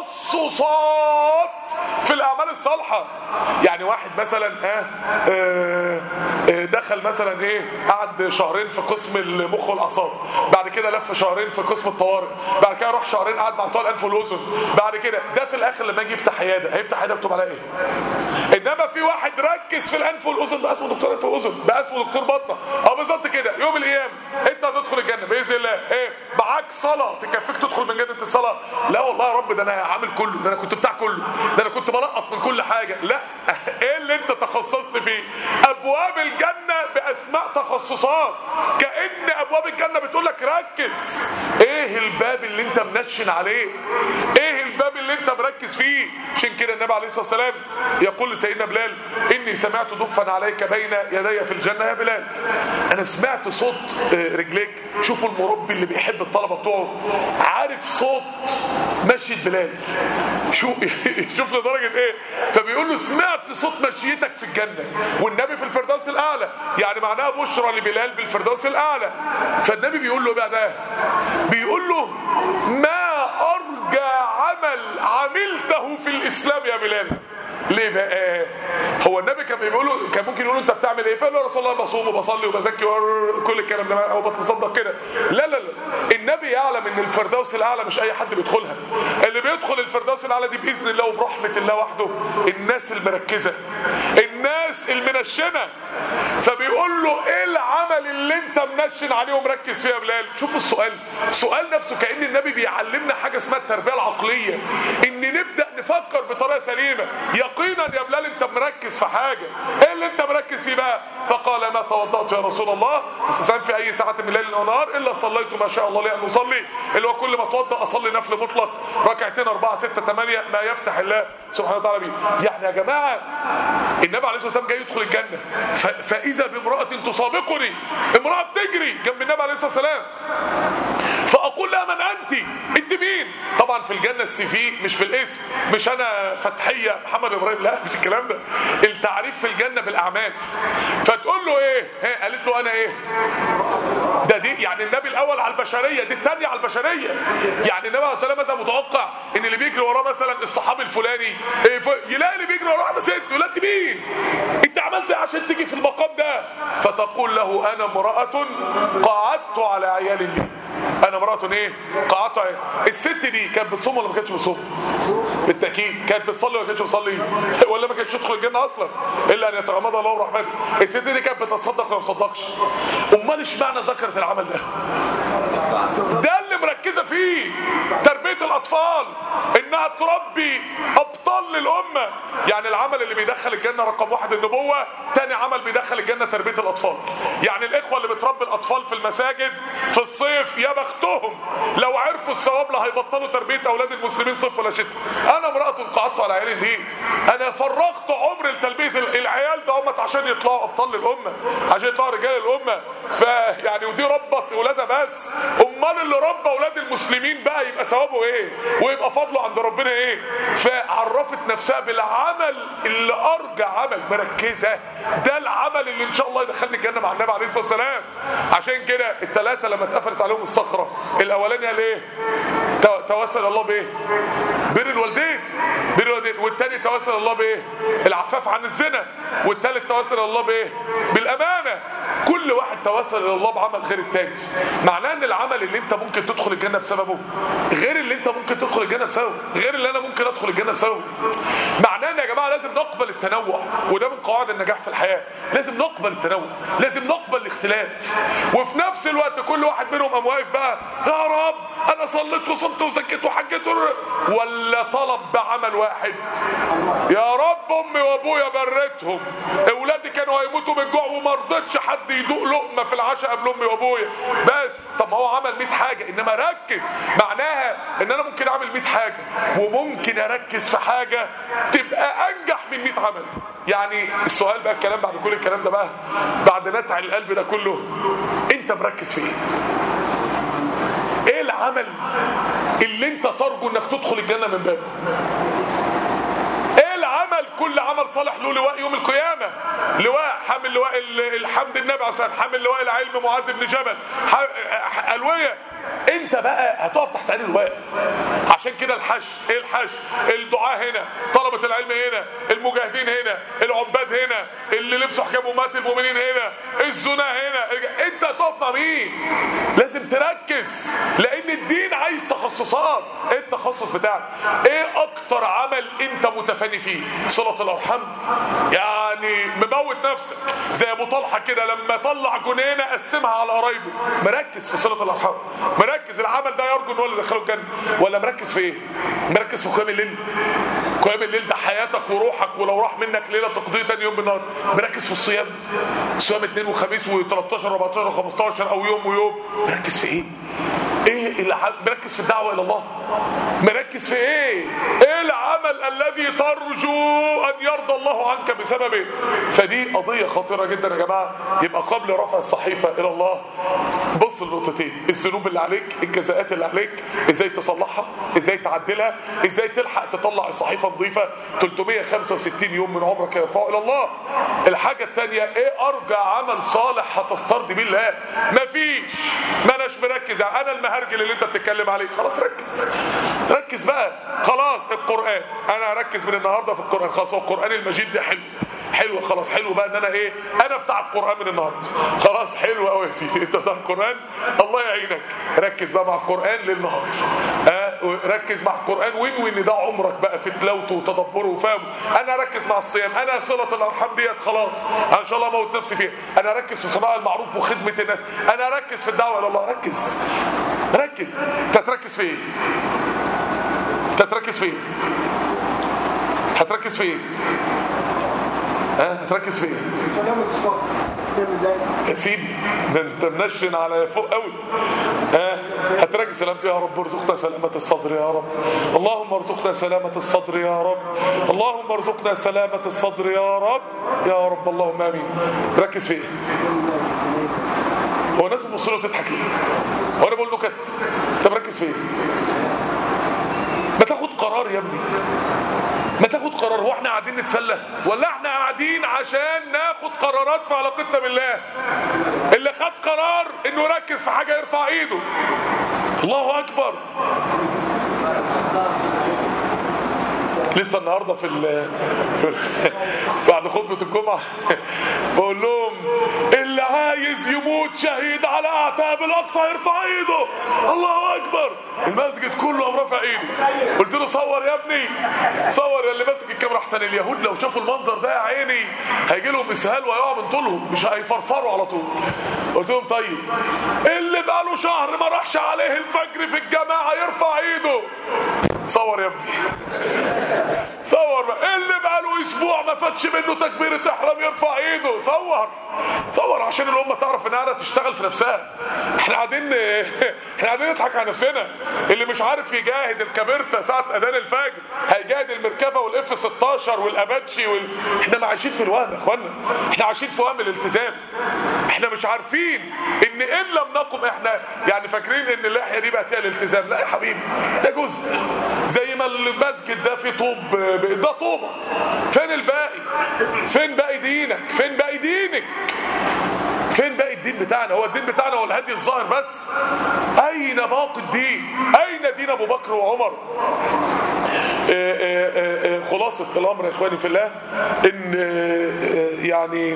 تخصصات في الاعمال الصالحة. يعني واحد مثلا ها آه آه دخل مثلا ايه قعد شهرين في قسم المخ والاعصاب، بعد كده لف شهرين في قسم الطوارئ، بعد كده راح شهرين قعد مع بتوع الانف والاذن، بعد كده ده في الاخر لما يجي يفتح عياده هيفتح عياده مكتوب عليها ايه؟ انما في واحد ركز في الانف والاذن بقى اسمه دكتور انف واذن، بقى اسمه دكتور بطنه. اه بالظبط كده. يوم الايام انت هتدخل الجنه باذن الله. ايه معاك صلاه تكفيك تدخل من جنه الصلاه؟ لا والله يا رب ده انا عامل كله، ده انا كنت بتاع كله، ده انا كنت بلقط من كل حاجه. لا ايه اللي انت تخصصت فيه؟ ابواب الجنه باسماء تخصصات، كأن ابواب الجنه بتقول لك ركز. ايه الباب اللي انت منشن عليه؟ ايه الباب اللي انت مركز فيه؟ عشان كده النبي عليه الصلاه والسلام يقول لسيدنا بلال: اني سمعت دفا عليك بين يدي في الجنه يا بلال. انا سمعت صوت رجليك. شوفوا المربي اللي بيحب الطلبه بتوعه، عارف صوت مشية بلال. شوف شوف لدرجه ايه. فبيقول له سمعت صوت مشيتك في الجنه، والنبي في الفردوس الاعلى، يعني معناها بشرى لبلال بالفردوس الاعلى. فالنبي بيقول له بقى ده، بيقول له: ما ارجى عمل عملته في الاسلام يا بلال. ليه بقى؟ هو النبي كان بيقول كان ممكن يقول له انت بتعمل ايه؟ فقال له: يا رسول الله بصوم وبصلي وبزكي وكل الكلام ده او بتصدق كده. لا لا لا، النبي يعلم ان الفردوس الاعلى مش اي حد بيدخلها. اللي بيدخل الفردوس الاعلى دي باذن الله وبرحمه الله وحده الناس المركزه، الناس المنشنه. فبيقول له: ايه العمل اللي انت منشن عليه ومركز فيه يا بلال؟ شوفوا السؤال، سؤال نفسه كأن النبي بيعلمنا حاجه اسمها التربيه العقليه، ان نبدا نفكر بطريقه سليمه. يقينا يا بلال انت مركز في حاجه، ايه اللي انت مركز فيه بقى؟ فقال: ما توضأت يا رسول الله اساسا في اي ساعه من الليل او نهار الا صليت ما شاء الله لي ان اصلي، اللي هو كل ما اتوضا اصلي نفل مطلق ركعتين اربعه سته ثمانيه ما يفتح الله سبحانه وتعالى بيه. يعني يا جماعه النبي عليه الصلاه والسلام جاي يدخل الجنه، فاذا بامراه تسابقني، امراه بتجري جنب النبي عليه الصلاه والسلام، فاقول لها: من انت؟ انت مين؟ طبعا في الجنه السي في مش بالاسم، مش انا فتحيه محمد ابراهيم، لا مش الكلام ده. التعريف في الجنه بالاعمال. فتقول له ايه؟ ها قالت له: انا ايه؟ ده دي يعني النبي الاول على البشريه، دي الثانيه على البشريه. يعني النبي عليه الصلاه والسلام مثلا متوقع ان اللي بيجري وراه مثلا الصحابي الفلاني إيه، يلاقي اللي بيجري وراه واحده ست، يقول لها: انت مين؟ انت عملت ايه عشان تيجي في المقام ده؟ فتقول له: انا امراه قعدت على عيال لي، انا امراه امرأة ايه قاعدة ايه. الست دي كانت بتصوم ولا ما كانتش بتصوم؟ بالتأكيد كانت بتصلي ولا ما كانتش بتصلي؟ ولا ما كانتش تدخل الجنة اصلا الا ان يتغمضها الله ورحمته. الست دي كانت بتصدق ولا ما بتصدقش؟ امال اشمعنى ذكرت العمل ده؟ ده اللي مركزه فيه تربيه الاطفال، انها تربي ابطال للامه. يعني العمل اللي بيدخل الجنه رقم واحد النبوه، تاني عمل بيدخل الجنه تربيه الاطفال. يعني الاخوه اللي بتربي الاطفال في المساجد في الصيف يا بختهم لو عرفوا الثواب لا هيبطلوا تربيه اولاد المسلمين صيف ولا شتاء. انا امراه قعدت على عيالي ليه؟ انا فرغت عمري لتلبيه العيال ده هم عشان يطلعوا ابطال للامه، عشان يطلعوا رجال الامه. فيعني ودي ربت اولادها بس، امال اللي ربى اولاد المسلمين بقى يبقى ثوابه ايه ويبقى فضله عند ربنا ايه؟ فعرفت نفسها بالعمل اللي ارجى عمل، مركزه ده العمل اللي ان شاء الله يدخلني الجنه مع النبي عليه الصلاه والسلام. عشان كده الثلاثه لما اتقفلت عليهم الصخره، الاولاني قال ايه؟ توسل الله بايه؟ بر الوالدين، بر الوالدين. والثاني توسل الله بايه؟ العفاف عن الزنا. والثالث توسل الله بايه؟ بالامانه. كل واحد توسل الى الله بعمل غير التاني. معناه ان العمل اللي انت ممكن تدخل الجنه بسببه غير اللي انت ممكن تدخل الجنه بسببه، غير اللي انا ممكن ادخل الجنه بسببه. معناه ان يا جماعه لازم نقبل التنوع، وده من قواعد النجاح في الحياه. لازم نقبل التنوع، لازم نقبل الاختلاف، وفي نفس الوقت كل واحد منهم قام واقف بقى يا رب انا صليت وصمت وزكيت وحجيت ولا طلب بعمل واحد. يا رب امي وابويا بريتهم، اولادي كانوا هيموتوا من الجوع وما رضيتش حد يدوق لقمه في العشاء قبل امي وابويا. بس طب ما هو عمل مية حاجه، انما ركز. معناها ان انا ممكن اعمل مية حاجه وممكن اركز في حاجه تبقى انجح من مية عمل. يعني السؤال بقى الكلام بعد كل الكلام ده بقى، بعد نتع القلب ده كله، انت مركز في ايه؟ ايه العمل اللي انت ترجو انك تدخل الجنه من بابه؟ ايه العمل؟ كل عمل صالح له لواء يوم القيامه، لواء حامل لواء الحمد النبي عليه الصلاه والسلام، حامل لواء العلم معاذ بن جبل، الويه. انت بقى هتقف تحت عين اللواء. عشان كده الحشر، ايه الحشر؟ الدعاء هنا، طلبه العلم هنا، المجاهدين هنا، العباد هنا، اللي لبسوا حجاب امهات المؤمنين هنا، الزنا هنا. انت هتقف مع مين؟ لازم تركز، لان الدين عايز تخصصات. ايه التخصص بتاعك؟ ايه اكتر عمل انت متفاني فيه؟ صلة الارحام؟ يعني مموت نفسك زي ابو طلحه كده لما طلع جنينه قسمها على قرايبه. مركز في صلة الارحام، مركز العمل ده يرجو ان هو اللي يدخله الجنه، ولا مركز في ايه؟ مركز في قيام الليل. قيام الليل ده حياتك وروحك، ولو راح منك ليله تقضيه تاني يوم بالنهار. مركز في الصيام، صيام اثنين وخميس وثلاثة عشر واربعتاشر وخمستاشر او يوم ويوم. مركز في ايه؟ ايه اللي مركز في الدعوه الى الله؟ مركز في ايه؟ ايه العمل الذي ترجو ان يرضى الله عنك بسببه؟ فدي قضيه خطيره جدا يا جماعه. يبقى قبل رفع الصحيفه الى الله بص النقطتين: الذنوب اللي عليك، الجزاءات اللي عليك، ازاي تصلحها، ازاي تعدلها، ازاي تلحق تطلع الصحيفه نظيفه. ثلاثمائة وخمسة وستين يوم من عمرك يرفعوا الى الله. الحاجه الثانيه: ايه ارجى عمل صالح هتسترضي بيه الله؟ مفيش. ما اناش مركز. انا المهرجل اللي انت بتتكلم عليه، خلاص ركز، ركز بقى. خلاص القران، انا هركز من النهارده في القران. خلاص هو القران المجيد ده حلو حلو خلاص حلو بقى ان انا ايه؟ انا بتاع القران من النهارده. خلاص حلو قوي يا سيدي، انت بتاع القران، الله يعينك. ركز بقى مع القران للنهار. اه ركز مع القران وانوي ان ده عمرك بقى في تلاوته وتدبره وفهمه. انا اركز مع الصيام، انا صله الارحام ديت خلاص ان شاء الله اموت نفسي فيها. انا اركز في صناعه المعروف وخدمه الناس. انا اركز في الدعوه الى الله. ركز ركز. انت هتركز في ايه؟ انت هتركز في ايه؟ هتركز في ايه؟ ها هتركز في ايه؟ سلامة الصدر يا سيدي، ده انت منشن على فوق قوي. ها هتركز سلامته. يا رب ارزقنا سلامة الصدر يا رب. اللهم ارزقنا سلامة الصدر يا رب. اللهم ارزقنا سلامة الصدر يا رب يا رب. اللهم امين. ركز في ايه؟ هو الناس بتبص له وتضحك ليه؟ هو انا بقول نكت؟ انت مركز في ايه؟ ما تاخد قرار يا ابني، ما تاخد قرار. هو احنا قاعدين نتسلى ولا احنا قاعدين عشان ناخد قرارات في علاقتنا بالله؟ اللي خد قرار انه يركز في حاجه يرفع ايده. الله اكبر. لسه النهارده في, في بعد خطبه الجمعه بقول لهم اللي عايز يموت شهيد على اعتاب الاقصى يرفع ايده. الله اكبر. المسجد كله قام رافع ايده. قلت له صور يا ابني، صور يا اللي ماسك الكاميرا احسن اليهود لو شافوا المنظر ده يا عيني هيجي لهم اسهال ويقعوا من طولهم، مش هيفرفروا على طول. قلت لهم طيب اللي بقاله شهر ما راحش عليه الفجر في الجماعه يرفع ايده. صور يا ابني، صور بقى. اللي بقاله اسبوع ما فاتش منه تكبيره احرام يرفع ايده. صور صور عشان الامه تعرف انها قاعده تشتغل في نفسها. احنا قاعدين احنا قاعدين نضحك على نفسنا. اللي مش عارف يجاهد الكابيرتا ساعه اذان الفجر هيجاهد المركبه والاف ستاشر والاباتشي وال... احنا ما عايشين في الوهم يا اخوانا، احنا عايشين في وهم الالتزام. احنا مش عارفين ان ان لم نقم، احنا يعني فاكرين ان اللحيه دي بقت هي الالتزام. لا يا حبيبي، ده جزء. زي ما المسجد ده فيه طوب، ده طوبه. فين الباقي؟ فين باقي دينك؟ فين باقي دينك؟ فين باقي الدين بتاعنا؟ هو الدين بتاعنا هو الهدي الظاهر بس؟ اين باقي الدين؟ اين دين ابو بكر وعمر؟ آآ آآ خلاصه الامر يا اخواني في الله ان يعني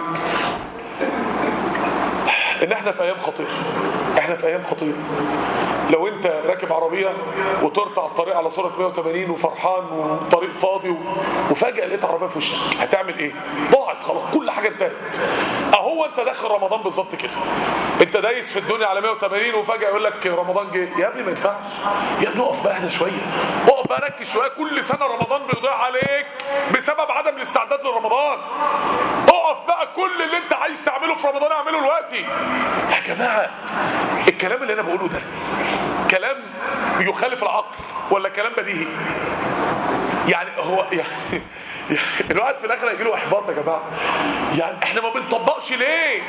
ان احنا في ايام خطيره. احنا في ايام خطيره. لو انت راكب عربيه وطرت على الطريق على سرعه مية وتمانين وفرحان والطريق فاضي وفجاه لقيت عربيه في وشك، هتعمل ايه؟ ضاعت خلاص، كل حاجه انتهت. اهو انت داخل رمضان بالظبط كده، انت دايس في الدنيا على مية وتمانين وفجاه يقول لك رمضان جه. يا ابني ما ينفعش يا ابني، اقف بقى اهدى شويه، اقف بقى ركز شويه. كل سنه رمضان بيضيع عليك بسبب عدم الاستعداد لرمضان. اقف بقى، كل اللي انت عايز تعمله في رمضان اعمله دلوقتي يا جماعه. الكلام اللي انا بقوله ده كلام يخالف العقل ولا كلام بديهي؟ يعني هو يعني الواحد في الاخر هيجي له احباط يا جماعه. يعني احنا ما بنطبقش ليه؟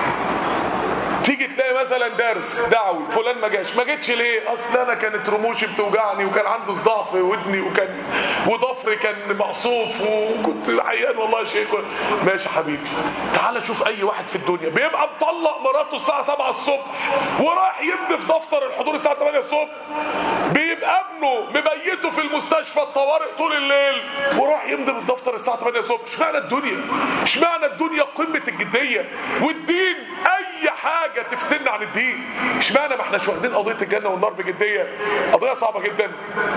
تيجي تلاقي مثلا درس دعوي فلان ما جاش، ما جيتش ليه؟ اصل انا كانت رموشي بتوجعني وكان عندي صداع في ودني وكان وضفري كان مقصوف وكنت عيان والله يا شيخ. ماشي يا حبيبي، تعال شوف اي واحد في الدنيا بيبقى مطلق مراته الساعه سبعة الصبح ورايح يمضي في دفتر الحضور الساعه تمانية الصبح، بيبقى ابنه مبيته في المستشفى الطوارئ طول الليل وراح يمضي في الدفتر الساعه تمانية الصبح. اشمعنى الدنيا؟ اشمعنى الدنيا قمه الجديه والدين اي حاجه تفتنا عن الدين؟ اشمعنى ما احناش واخدين قضيه الجنه والنار بجديه؟ قضيه صعبه جدا.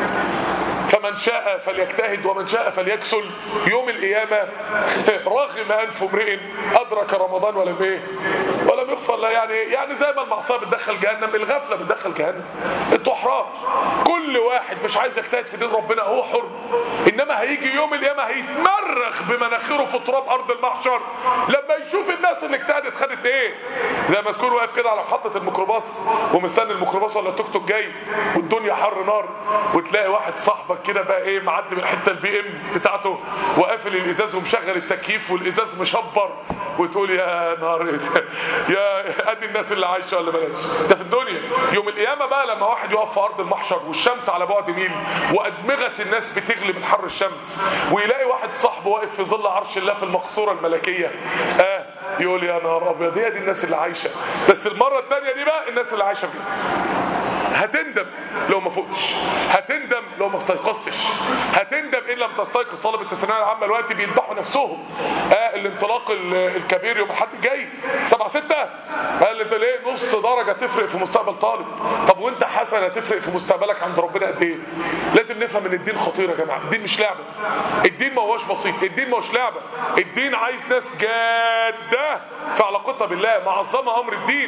فمن شاء فليجتهد ومن شاء فليكسل. يوم القيامه رغم انف امرئ ادرك رمضان ولم ايه ولم يغفر له. يعني يعني زي ما المعصيه بتدخل جهنم، الغفله بتدخل جهنم. انتوا احرار، كل واحد مش عايز يجتهد في دين ربنا هو حر، انما هيجي يوم القيامه هيتمرغ بمناخيره في تراب ارض المحشر لما يشوف الناس اللي اجتهدت خدت ايه. زي ما تكون واقف كده على محطه الميكروباص ومستني الميكروباص ولا التوك توك جاي والدنيا حر نار، وتلاقي واحد صاحبك كده بقى ايه معدي من الحته البي ام بتاعته وقافل الازاز ومشغل التكييف والازاز مشبر، وتقول يا نهار يا ادي الناس اللي عايشه ولا بلاش. ده في الدنيا. يوم القيامه بقى لما واحد يقف في ارض المحشر والشمس على بعد ميل وادمغه الناس بتغلي من حر الشمس، ويلاقي واحد صاحبه واقف في ظل عرش الله في المقصوره الملكيه، اه يقول يا نهار ابيض، هي دي الناس اللي عايشه. بس المره الثانيه دي بقى الناس اللي عايشه بجد هتندم لو ما فوقتش، هتندم لو ما استيقظتش، هتندم ان لم تستيقظ. طلبه الثانويه العامه دلوقتي بيذبحوا نفسهم. اه الانطلاق الكبير يوم الاحد الجاي سبعة ستة، قال انت ليه نص درجه تفرق في مستقبل طالب؟ طب وانت حسنه تفرق في مستقبلك عند ربنا قد ايه؟ لازم نفهم ان الدين خطير يا جماعه. الدين مش لعبه، الدين ما هوش بسيط، الدين ما هوش لعبه. الدين عايز ناس جاده في علاقتها بالله، معظمه امر الدين.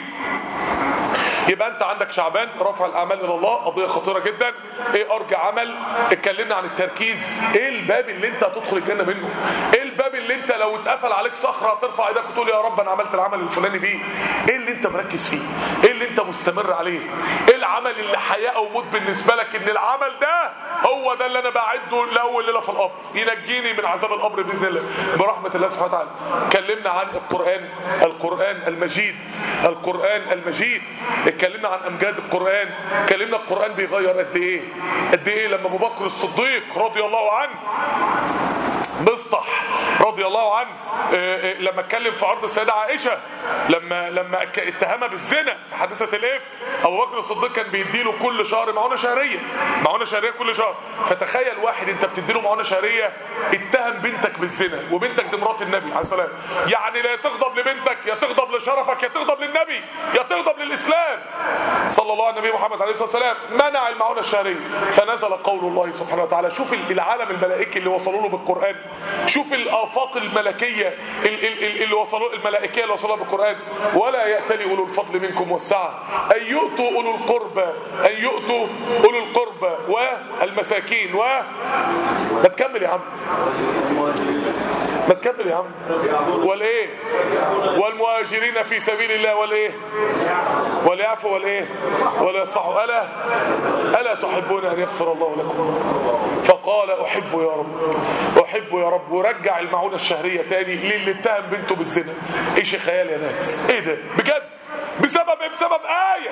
يبقى انت عندك شعبان رفع الاعمال الى الله، قضيه خطيره جدا. ايه ارجع عمل؟ اتكلمنا عن التركيز. ايه الباب اللي انت هتدخل الجنه منه؟ ايه الباب اللي انت لو اتقفل عليك صخره هترفع ايدك وتقول يا رب انا عملت العمل الفلاني بيه؟ ايه اللي انت مركز فيه؟ ايه اللي انت مستمر عليه؟ ايه العمل اللي حياه او موت بالنسبه لك ان العمل ده هو ده اللي انا بعده لاول ليله في القبر ينجيني من عذاب القبر باذن الله برحمه الله سبحانه وتعالى. اتكلمنا عن القران، القران المجيد، القران المجيد. اتكلمنا عن امجاد القران، اتكلمنا القران بيغير قد ايه قد ايه. لما ابو بكر الصديق رضي الله عنه مصطح رضي الله عنه لما اتكلم في عرض السيده عائشه، لما لما لما اتهمها بالزنا في حادثه الافك، ابو بكر الصديق كان بيديله كل شهر معونه شهريه، معونه شهريه كل شهر. فتخيل واحد انت بتديله معونه شهريه اتهم بنتك بالزنا، وبنتك دي مرات النبي عليه السلام، يعني لا تغضب لبنتك، يا تغضب لشرفك، يا تغضب للنبي، يا تغضب للاسلام صلى الله على النبي محمد عليه الصلاه والسلام. منع المعونه الشهريه، فنزل قول الله سبحانه وتعالى. شوف العالم الملائكي اللي وصلوا له بالقران، شوف الافاق الملكيه اللي وصلوا الملائكيه اللي وصلوا بالقران. ولا يأتلي اولو الفضل منكم والسعه ان يؤتوا اولو القربى ان يؤتوا اولو القربى والمساكين و ما تكمل يا عم، ما تكمل يا عم. والايه؟ والمهاجرين في سبيل الله والايه؟ وليعفوا والايه؟ وليصفحوا. الا الا تحبون ان يغفر الله لكم؟ فقال احب يا رب، احب يا رب. ورجع المعونه الشهريه تاني للي اتهم بنته بالزنا. ايش خيال يا ناس، ايه ده بجد؟ بسبب ايه؟ بسبب ايه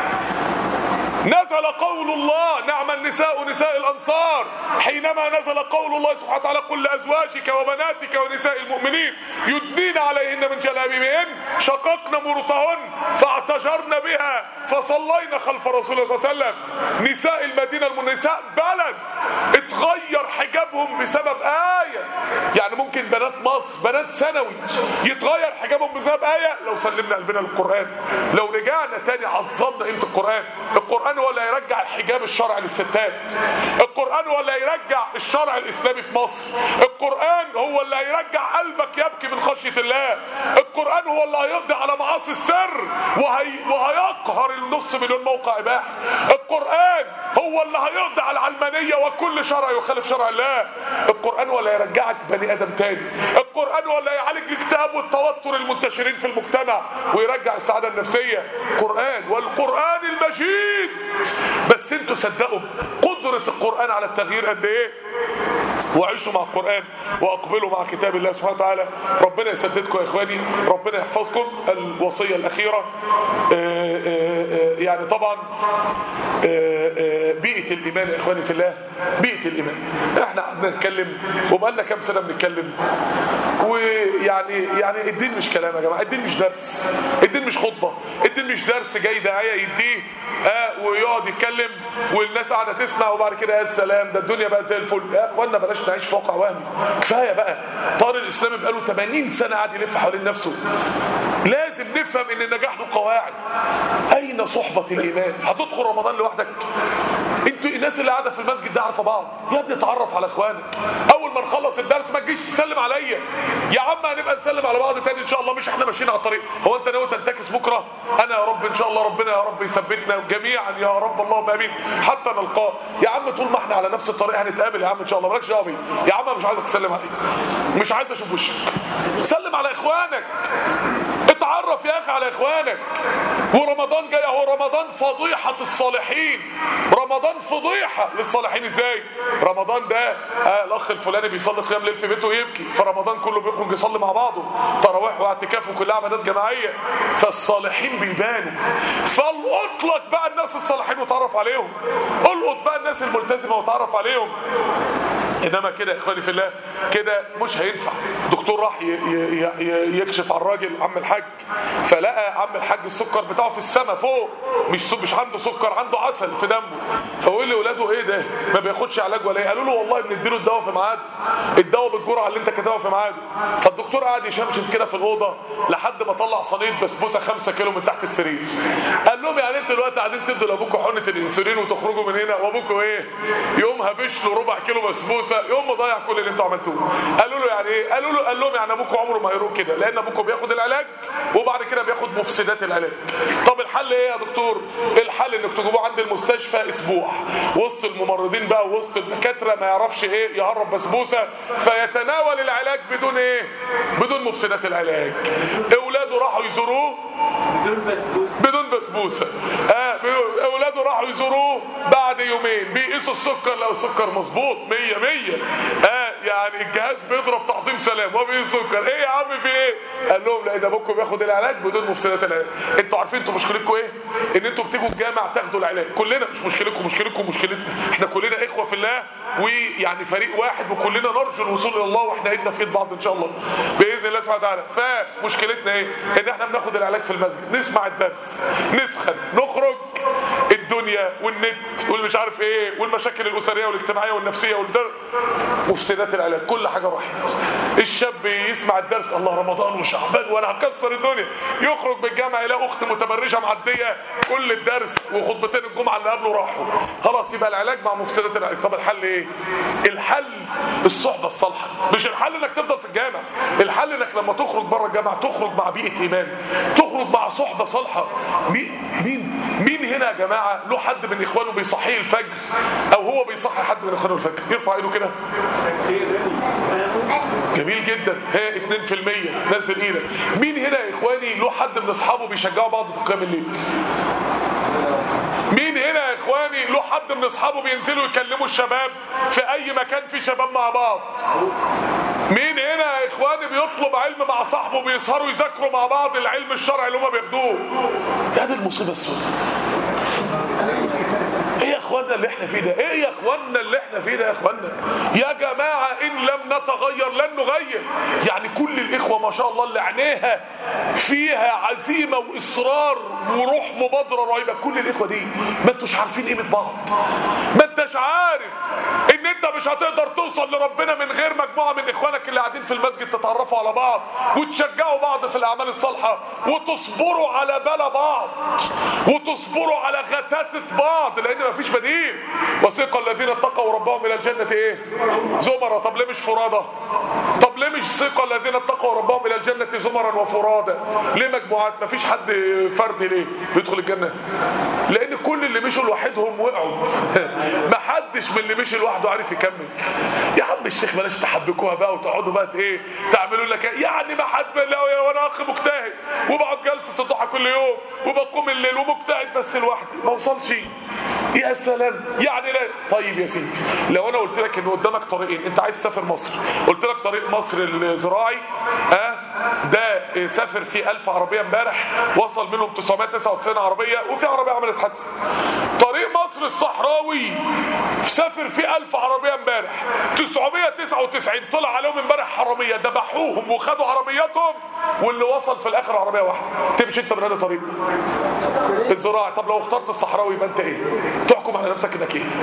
نزل قول الله. نعم النساء نساء الأنصار، حينما نزل قول الله سبحانه وتعالى قل لأزواجك وبناتك ونساء المؤمنين يدنين عليهن من جلابيبهن شققن مرتهن فاعتجرن بها فصلينا خلف رسول الله صلى الله عليه وسلم. نساء المدينة النساء بلد اتغير حجابهم بسبب آية. يعني ممكن بنات مصر، بنات ثانوي يتغير حجابهم بسبب آية لو سلمنا قلبنا للقرآن، لو رجعنا تاني عظمنا قيمة القرآن. القرآن هو اللي يرجع الحجاب الشرعي للستات، القرآن هو اللي يرجع الشرع الإسلامي في مصر، القرآن هو اللي هيرجع قلبك يبكي من خشية الله، القرآن هو اللي هيقضي على معاصي السر وهي وهيقهر النص مليون موقع إباحي، القرآن هو اللي هيقضي على العلمانية وكل شرع يخالف شرع الله، القرآن هو اللي هيرجعك بني آدم تاني، القرآن هو اللي هيعالج الاكتئاب والتوتر المنتشرين في المجتمع ويرجع السعادة النفسية. قرآن، والقرآن المجيد. بس انتوا صدقوا قدرة القرآن على التغيير قد ايه؟ وعيشوا مع القرآن واقبلوا مع كتاب الله سبحانه وتعالى. ربنا يسددكم يا اخواني، ربنا يحفظكم. الوصية الأخيرة آآ آآ يعني طبعا آآ بيئة الإيمان يا اخواني في الله، بيئة الإيمان. احنا قعدنا نتكلم وبقالنا كام سنة بنتكلم، ويعني يعني الدين مش كلام يا جماعة، الدين مش درس، الدين مش خطبة، الدين مش درس جاي داعية يديه اه ويقعد يتكلم والناس قاعده تسمع وبعد كده يا سلام ده الدنيا بقى زي الفل. يا اخوانا بلاش نعيش في واقع وهمي، كفايه بقى. طار الاسلامي بقاله ثمانين سنه قاعد يلف حوالين نفسه. لازم نفهم ان النجاح له قواعد. اين صحبه الايمان؟ هتدخل رمضان لوحدك؟ انتوا الناس اللي قاعده في المسجد ده عارفه بعض، يا ابني اتعرف على اخوانك. اول ما نخلص الدرس ما تجيش تسلم عليا يا عم، هنبقى نسلم على بعض تاني ان شاء الله، مش احنا ماشيين على الطريق. هو انت ناوي تنتكس بكره؟ انا يا رب ان شاء الله ربنا يا رب يثبتنا جميعا يا رب، اللهم امين، حتى نلقاه. يا عم طول ما احنا على نفس الطريق هنتقابل يا عم ان شاء الله، مالكش دعوه بيه يا عم. مش عايزك تسلم عليا، مش عايز اشوف وشك، سلم على اخوانك، اتعرف يا اخي على اخوانك. ورمضان جاي اهو، رمضان فضيحه الصالحين، رمضان فضيحه للصالحين. ازاي رمضان ده؟ آه الاخ الفلاني بيصلي قيام ليل في بيته ويبكي، فرمضان كله بيخرج يصلي مع بعضه تراويح واعتكاف وكلها عبادات جماعيه، فالصالحين بيبانوا. فالقط بقى الناس الصالحين وتعرف عليهم، القط بقى الناس الملتزمه وتعرف عليهم. انما كده يا اخواني في الله كده مش هينفع. دكتور راح يكشف على الراجل عم الحاج، فلقى عم الحاج السكر بتاعه في السماء فوق، مش مش عنده سكر، عنده عسل في دمه. فقول لاولاده ايه ده؟ ما بياخدش علاج ولا ايه؟ قالوا له والله بنديله الدواء في ميعاده، الدواء بالجرعه اللي انت كاتبها في ميعاده. فالدكتور قعد يشمشم كده في الاوضه لحد ما طلع صينيه بسبوسه خمسة كيلو من تحت السرير. قال لهم يعني انتوا دلوقتي قاعدين تدوا لابوكوا حقنه الانسولين وتخرجوا من هنا، وابوكوا ايه؟ يوم هبش له ربع كيلو بسبوسه، يوم مضيع كل اللي انتوا عملتوه. قالوا له يعني ايه؟ قالوا له قال لهم يعني ابوكوا عمره ما هيروح كده، لان ابوكوا بياخد العلاج وبعد كده بياخد مفسدات العلاج. طب الحل ايه يا دكتور؟ الحل انك تجيبوه عند المستشفى اسبوع وسط الممرضين بقى وسط الدكاتره، ما يعرفش ايه يهرب بسبوسه فيتناول العلاج بدون ايه؟ بدون مفسدات العلاج. اولاده راحوا يزوروه بدون بسبوسه. اه اولاده راحوا يزوروه بعد يومين بيقيسوا السكر، لو السكر مظبوط مية مية. اه يعني الجهاز بيضرب تعظيم سلام وبيه سكر. ايه يا عم في ايه؟ قال لهم لان ابوكم بياخد العلاج بدون مفسدات العلاج. انتوا عارفين انتوا مشكلتكم ايه؟ ان انتوا بتيجوا الجامع تاخدوا العلاج. كلنا مش مشكلتكم مشكلتكم مشكلتنا، احنا كلنا اخوه في الله ويعني فريق واحد وكلنا نرجو الوصول الى الله واحنا ايدنا في ايد بعض ان شاء الله باذن الله سبحانه وتعالى. فمشكلتنا ايه؟ ان احنا بناخد العلاج في المسجد، نسمع الدرس، نسخن، نخرج الدنيا والنت والمش عارف ايه والمشاكل الاسريه والاجتماعيه والنفسيه والدر مفسدات العلاج، كل حاجه راحت. الشاب يسمع الدرس الله رمضان وشعبان وانا هكسر الدنيا، يخرج بالجامعه يلاقي اخت متبرجه معديه كل الدرس وخطبتين الجمعه اللي قبله راحوا، خلاص يبقى العلاج مع مفسدات العلاج. طب الحل ايه؟ الحل الصحبه الصالحه، مش الحل انك تفضل في الجامع، الحل انك لما تخرج بره الجامعه تخرج مع بيئه ايمان، تخرج مع صحبه صالحه. مين مين مين هنا يا جماعه له حد من اخوانه بيصحيه الفجر او هو بيصحي حد من اخوانه الفجر؟ يرفع ايده كده. جميل جدا، ها اتنين في المية نزل ايدك. مين هنا يا اخواني له حد من اصحابه بيشجعوا بعض في قيام الليل؟ مين هنا يا اخواني له حد من اصحابه بينزلوا يكلموا الشباب في اي مكان فيه شباب مع بعض؟ مين هنا يا اخواني بيطلب علم مع صاحبه بيسهروا يذاكروا مع بعض العلم الشرعي اللي هم بياخدوه؟ يا دي المصيبه السوداء. ايه يا اخوانا اللي احنا فيه ده؟ ايه يا اخوانا اللي احنا فيه ده يا اخوانا؟ يا جماعه ان لم نتغير لن نغير. يعني كل الاخوه ما شاء الله اللي عينيها فيها عزيمه واصرار وروح مبادره رهيبه، كل الاخوه دي ما انتوش عارفين قيمه بعض، ما انتش عارف ان انت مش هتقدر توصل لربنا من غير مجموعه من اخوانك اللي قاعدين في المسجد تتعرفوا على بعض وتشجعوا بعض في الاعمال الصالحه وتصبروا على بلا بعض وتصبروا على غتاتة بعض، لان مفيش بديل. وسيق الذين اتقوا ربهم الى الجنه ايه؟ زمرا. طب ليه مش فرادى؟ طب ليه مش سيق الذين اتقوا ربهم الى الجنه زمرا وفرادى؟ ليه مجموعات؟ مفيش حد فرد ليه بيدخل الجنه؟ لان كل اللي مشوا لوحدهم وقعوا. محدش من اللي مشي لوحده عارف يكمل. يا عم الشيخ بلاش تحبكوها بقى وتقعدوا بقى ايه تعملوا لك يعني ما حد لا. وانا اخ مجتهد وبقعد جلسه الضحى كل يوم وبقوم الليل ومجتهد بس لوحدي ما وصلش. يا سلام يعني لا. طيب يا سيدي لو انا قلت لك ان قدامك طريقين، انت عايز تسافر مصر، قلت لك طريق مصر الزراعي ها أه؟ ده سافر فيه ألف عربيه امبارح وصل منهم تسعمائة وتسعة وتسعين عربيه وفي عربيه عملت حادثه. طريق مصر الصحراوي سافر فيه ألف عربيه امبارح تسعمائة وتسعة وتسعين طلع عليهم امبارح حراميه دبحوهم وخدوا عربياتهم واللي وصل في الاخر عربيه واحده. تمشي انت من هذا طريق الزراعي. طب لو اخترت الصحراوي يبقى انت ايه؟ تحكم على نفسك انك ايه؟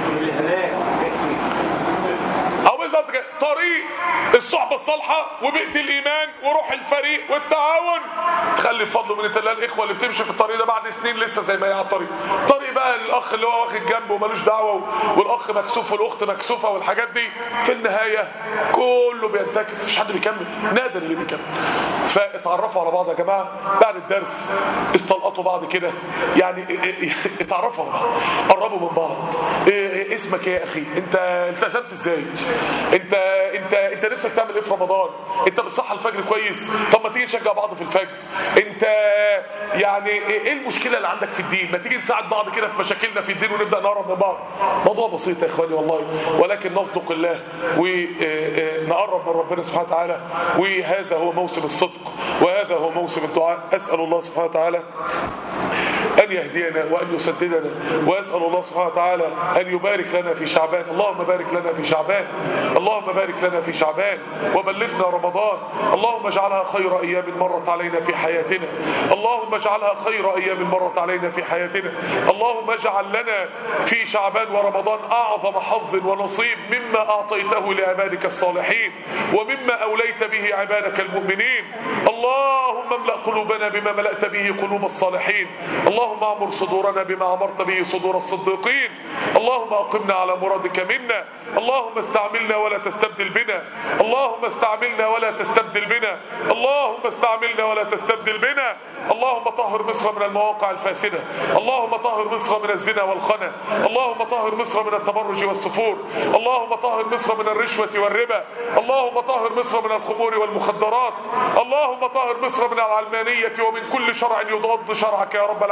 او بالظبط كده طريق الصحبه الصالحه وبيئه الايمان وروح الفريق والتعاون تخلي بفضل من الله الاخوه اللي بتمشي في الطريق ده بعد سنين لسه زي ما هي على الطريق. طريق بقى الاخ اللي هو واخد جنبه ومالوش دعوه والاخ مكسوف والاخت مكسوفه والحاجات دي في النهايه كله بينتكس، مفيش حد بيكمل، نادر اللي بيكمل. فاتعرفوا على بعض يا جماعه بعد الدرس، استلقطوا بعض كده يعني اتعرفوا على بعض، قربوا من بعض. إيه اسمك ايه يا اخي؟ انت التزمت ازاي؟ انت انت انت نفسك تعمل ايه في رمضان؟ انت بتصحى الفجر كويس؟ طب ما تيجي نشجع بعض في الفجر. انت يعني ايه المشكله اللي عندك في الدين؟ ما تيجي نساعد بعض كده في مشاكلنا في الدين ونبدا نقرب من بعض. موضوع بسيط يا اخواني والله، ولكن نصدق الله ونقرب من ربنا سبحانه وتعالى، وهذا هو موسم الصدق وهذا هو موسم الدعاء. اسال الله سبحانه وتعالى أن يهدينا وأن يسددنا، وأسأل الله سبحانه وتعالى أن يبارك لنا في شعبان. اللهم بارك لنا في شعبان، اللهم بارك لنا في شعبان وبلغنا رمضان. اللهم اجعلها خير أيام مرت علينا في حياتنا، اللهم اجعلها خير أيام مرت علينا في حياتنا. اللهم اجعل لنا في شعبان ورمضان أعظم حظ ونصيب مما أعطيته لعبادك الصالحين ومما أوليت به عبادك المؤمنين. اللهم املأ قلوبنا بما ملأت به قلوب الصالحين، اللهم اعمر صدورنا بما امرت به صدور الصديقين. اللهم اقمنا على مرادك منا، اللهم استعملنا ولا تستبدل بنا، اللهم استعملنا ولا تستبدل بنا، اللهم استعملنا ولا تستبدل بنا. اللهم طهر مصر من المواقع الفاسده، اللهم طهر مصر من الزنا والخنا، اللهم طهر مصر من التبرج والسفور، اللهم طهر مصر من الرشوه والربا، اللهم طهر مصر من الخمور والمخدرات، اللهم طهر مصر من العلمانيه ومن كل شرع يضاد شرعك يا رب العالمين.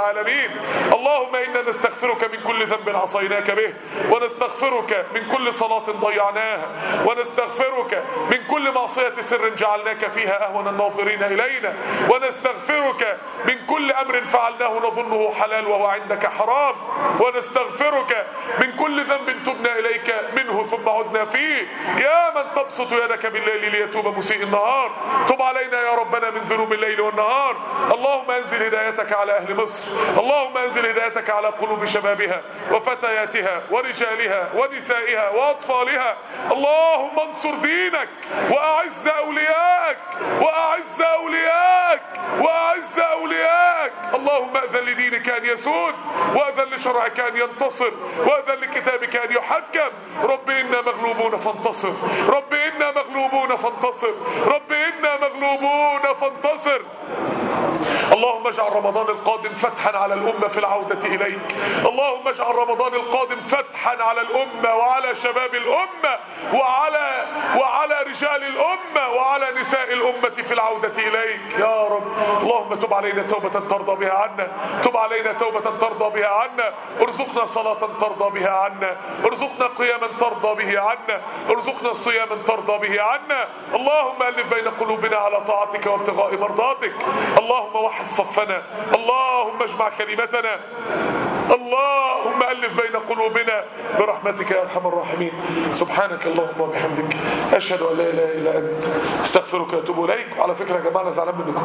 العالمين. اللهم إنا نستغفرك من كل ذنب عصيناك به، ونستغفرك من كل صلاة ضيعناها، ونستغفرك من كل معصية سر جعلناك فيها أهون الناظرين إلينا، ونستغفرك من كل أمر فعلناه نظنه حلال وهو عندك حرام، ونستغفرك من كل ذنب تبنا إليك منه ثم عدنا فيه. يا من تبسط يدك بالليل ليتوب مسيء النهار، تب علينا يا ربنا من ذنوب الليل والنهار. اللهم انزل هدايتك على أهل مصر، اللهم انزل هدايتك على قلوب شبابها وفتياتها ورجالها ونسائها وأطفالها. اللهم انصر دينك وأعز أولياءك وأعز أولياءك وأعز أولياءك. اللهم أذن لدينك أن يسود، وأذن لشرعك أن ينتصر، وأذن لكتابك أن يحكم. رب إنا مغلوبون فانتصر، رب إنا مغلوبون فانتصر، رب إنا مغلوبون فانتصر. اللهم اجعل رمضان القادم فتحا على الأمة في العودة إليك. اللهم اجعل رمضان القادم فتحا على الأمة وعلى شباب الأمة وعلى وعلى رجال الأمة وعلى نساء الأمة في العودة إليك يا رب. اللهم تب علينا توبة ترضى بها عنا، تب علينا توبة ترضى بها عنا. ارزقنا صلاة ترضى بها عنا، ارزقنا قياما ترضى به عنا، ارزقنا صياما ترضى به عنا. اللهم ألف بين قلوبنا على طاعتك وابتغاء مرضاتك. اللهم وحد صفنا، اللهم اجمع كلمتنا، اللهم ألف بين قلوبنا برحمتك يا أرحم الراحمين. سبحانك اللهم وبحمدك، أشهد أن لا إله إلا أنت، استغفرك وأتوب إليك. وعلى فكرة يا جماعة أنا زعلان منكم،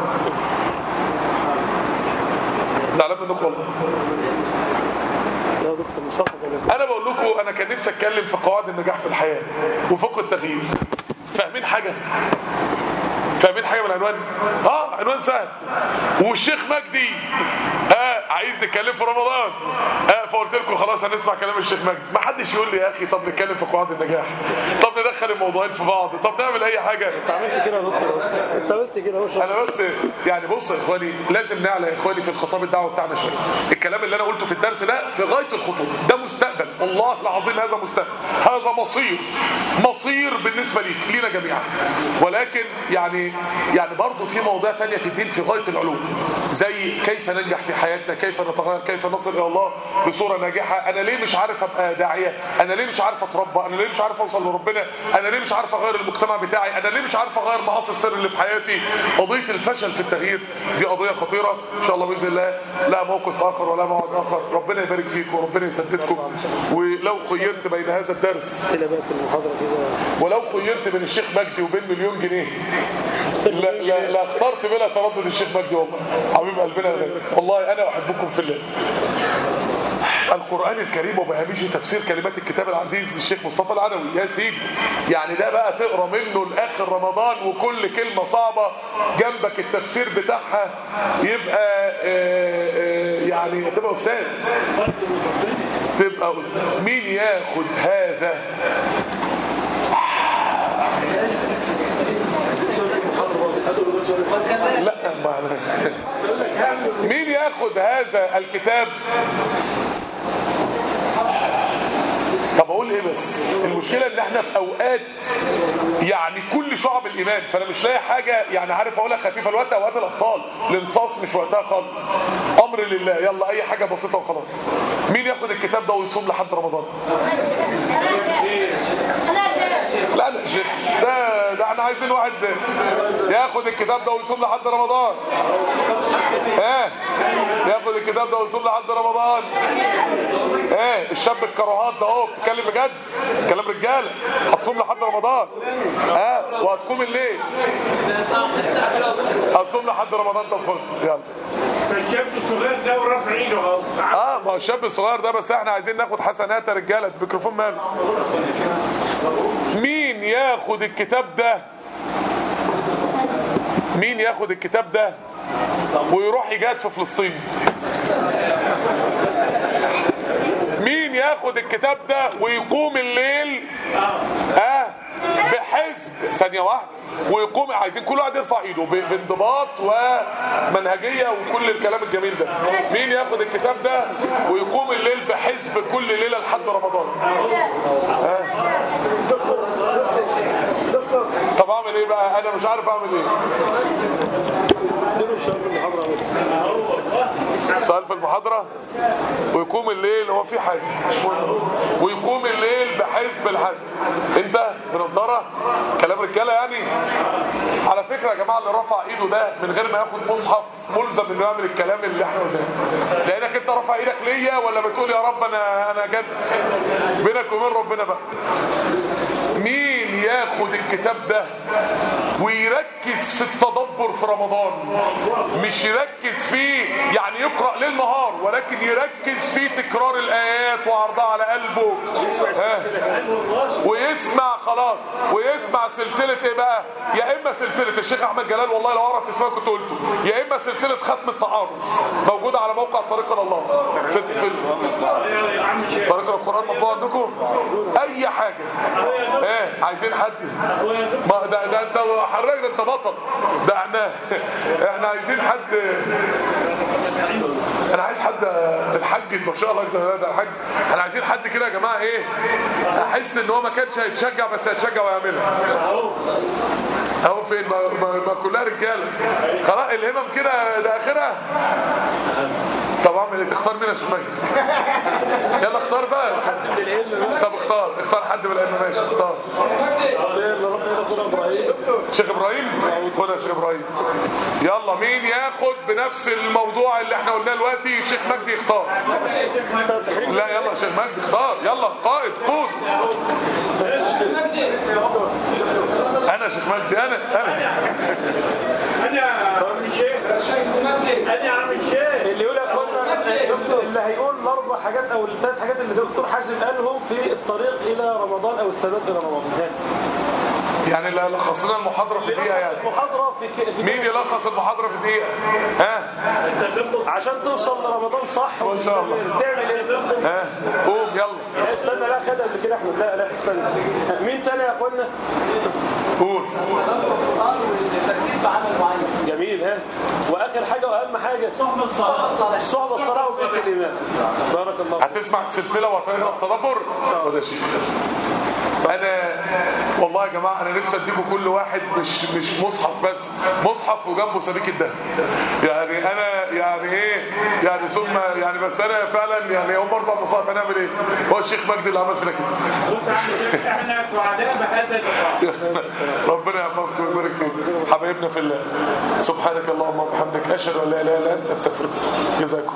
زعلان منكم والله. أنا بقول لكم أنا كان نفسي أتكلم في قواعد النجاح في الحياة وفقه التغيير. فاهمين حاجة؟ فاهمين حاجة من العنوان؟ اه عنوان سهل. والشيخ مجدي اه عايز نتكلم في رمضان، اه فقلت لكم خلاص هنسمع كلام الشيخ مجدي. ما حدش يقول لي يا اخي طب نتكلم في قواعد النجاح، طب ندخل الموضوعين في بعض، طب نعمل اي حاجه. انت عملت كده يا دكتور، انت عملت كده اهو. انا بس يعني بص يا اخواني، لازم نعلى يا اخواني في الخطاب الدعوه بتاعنا شويه. الكلام اللي انا قلته في الدرس ده في غايه الخطوره، ده مستقبل والله العظيم، هذا مستقبل، هذا مصير، مصير بالنسبه ليك لينا جميعا. ولكن يعني يعني برضه في مواضيع تانية في الدين في غايه العلوم، زي كيف ننجح في حياتنا، كيف نتغير، كيف نصل الى الله بصوره ناجحه. انا ليه مش عارف ابقى داعيه؟ انا ليه مش عارف اتربى؟ انا ليه مش عارف اوصل لربنا؟ انا ليه مش عارف اغير المجتمع بتاعي؟ انا ليه مش عارف اغير معاصي السر اللي في حياتي؟ قضيه الفشل في التغيير دي قضيه خطيره. ان شاء الله باذن الله لا موقف اخر ولا موعد اخر. ربنا يبارك فيكم وربنا يسددكم. ولو خيرت بين هذا الدرس ولو خيرت بين الشيخ مجدي وبين مليون جنيه لا لا, لا اخترت بلا تردد الشيخ مجدي والله حبيب قلبنا الغالي. والله انا احبكم في الله. القرآن الكريم وبهامش تفسير كلمات الكتاب العزيز للشيخ مصطفى العلوي يا سيدي، يعني ده بقى تقرا منه لاخر رمضان وكل كلمه صعبه جنبك التفسير بتاعها، يبقى آآ آآ يعني تبقى استاذ، تبقى استاذ. مين ياخد هذا؟ لا معنى مين ياخد هذا الكتاب؟ طب اقول ايه بس؟ المشكله ان احنا في اوقات يعني كل شعب الايمان، فانا مش لاقي حاجه يعني عارف اقولها خفيفه. الوقت اوقات الابطال، الانصاص مش وقتها خالص. امر لله، يلا اي حاجه بسيطه وخلاص. مين ياخد الكتاب ده ويصوم لحد رمضان؟ لا لا شيخ، ده ده احنا عايزين واحد ياخد الكتاب ده ويصوم لحد رمضان. ها ياخد الكتاب ده ويصوم لحد رمضان. ايه الشاب الكراهات ده اهو بتتكلم بجد، كلام رجاله. هتصوم لحد رمضان ها وهتقوم الليل، هتصوم لحد رمضان. طب خد يلا. الشاب الصغير ده ورافع ايده اهو. اه ما هو الشاب الصغير ده، بس احنا عايزين ناخد حسنات يا رجاله. الميكروفون ماله؟ مين ياخد الكتاب ده؟ مين ياخد الكتاب ده ويروح يجاهد في فلسطين؟ مين ياخد الكتاب ده ويقوم الليل اه بحزب ثانية واحدة ويقوم؟ عايزين كل واحد يرفع ايده بانضباط ومنهجية وكل الكلام الجميل ده. مين ياخد الكتاب ده ويقوم الليل بحزب كل ليلة لحد رمضان؟ اه طب اعمل اعمل ايه بقى؟ انا مش عارف اعمل ايه. سؤال في المحاضرة ويقوم الليل هو في حاجة مش مهم، ويقوم الليل بحزب الحج. انت بنضارة كلام رجالة يعني. على فكرة يا جماعة اللي رفع ايده ده من غير ما ياخد مصحف ملزم انه يعمل الكلام اللي احنا قلناه، لانك انت رفع ايدك ليا ولا بتقول يا رب انا انا جد؟ بينك وبين ربنا بقى. مين ياخد الكتاب ده ويركز في التدبر في رمضان، مش يركز فيه يعني يقرأ ليل نهار، ولكن يركز في تكرار الآيات وعرضها على قلبه ويسمع خلاص، ويسمع سلسلة ايه بقى؟ يا اما سلسلة الشيخ احمد جلال، والله لو اعرف اسمها كنت قلته، يا اما سلسلة ختم التعارف موجودة على موقع طريق إلى الله في, في طريق القرآن مطبوع عندكم. اي حاجة ايه عايزين حد ما ده ده انت حضرتك ده انت بطل ده احنا احنا عايزين حد. انا عايز حد الحاج ما شاء الله ده ده الحاج. احنا عايزين حد كده يا جماعه ايه، احس ان هو ما كانش هيتشجع بس هيتشجع ويعملها. اهو فين ما, ما, ما كلها رجاله خلاص الهمم كده ده اخرها. طب اعمل ايه؟ تختار مين يا شيخ مجدي؟ يلا اختار بقى حد من العلم. طب اختار اختار حد من العلم. ماشي اختار. شيخ ابراهيم. خد يا شيخ ابراهيم. يلا مين ياخد بنفس الموضوع اللي احنا قلناه دلوقتي؟ الشيخ مجدي يختار. لا يلا يا شيخ مجدي اختار. يلا قائد قود. انا شيخ مجدي. انا انا انا عم الشيخ. شيخ مجدي. انا عم الشيخ. اللي يقول لك اللي هيقول الاربع حاجات او الثلاث حاجات اللي الدكتور حازم قالهم في الطريق الى رمضان او السداد الى رمضان. يعني اللي لخصنا المحاضرة في دقيقة يعني. المحاضرة في, ك... في مين يلخص المحاضرة في دقيقة؟ ها؟ عشان توصل لرمضان صح وإن شاء الله. تعمل ايه؟ ها؟ قوم يلا. لا استنى لا خدها قبل كده احمد. لا لا استنى. مين تاني يا اخوانا؟ قول. التركيز في عمل معين. جميل. ها؟ واخر حاجة واهم حاجة الصحبة الصالحة. الصحبة الصالحة وبيت الإيمان. بارك الله فيك. هتسمع السلسلة وهتقرا التدبر؟ خد يا شيخ. انا والله يا جماعه انا نفسي اديكم كل واحد مش مش مصحف بس، مصحف وجنبه سبيك الدهب. يعني انا يعني ايه يعني ثم يعني بس انا فعلا يعني هم اربع مصاحف هنعمل ايه؟ هو الشيخ مجدي اللي عمل فينا كده. احنا سعداء بهذا اللقاء. ربنا يحفظكم ويبارك فيكم حبايبنا في الله. سبحانك اللهم وبحمدك اشهد ان لا اله الا انت استغفرك. جزاكم.